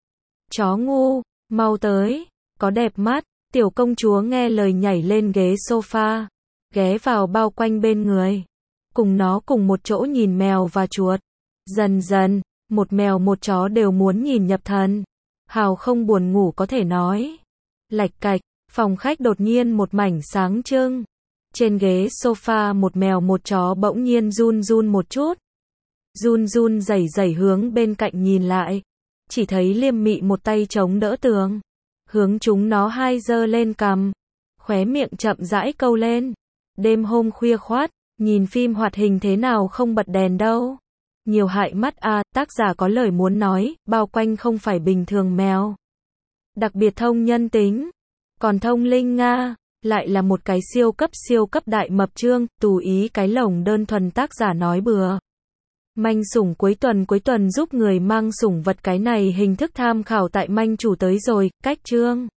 Chó ngu, mau tới, có đẹp mắt. Tiểu công chúa nghe lời nhảy lên ghế sofa, ghé vào bao quanh bên người. Cùng nó cùng một chỗ nhìn mèo và chuột. Dần dần, một mèo một chó đều muốn nhìn nhập thần. Hào không buồn ngủ có thể nói. Lạch cạch, phòng khách đột nhiên một mảnh sáng trưng. Trên ghế sofa một mèo một chó bỗng nhiên run run một chút. Run run rẩy rẩy hướng bên cạnh nhìn lại. Chỉ thấy Liêm Mị một tay chống đỡ tường. Hướng chúng nó hai giơ lên cằm. Khóe miệng chậm rãi câu lên. Đêm hôm khuya khoắt, nhìn phim hoạt hình thế nào không bật đèn đâu. Nhiều hại mắt à, tác giả có lời muốn nói, bao quanh không phải bình thường mèo. Đặc biệt thông nhân tính. Còn thông linh Nga, lại là một cái siêu cấp đại mập trương, tùy ý cái lồng đơn thuần tác giả nói bừa. Manh sủng cuối tuần giúp người mang sủng vật cái này hình thức tham khảo tại manh chủ tới rồi, cách chương.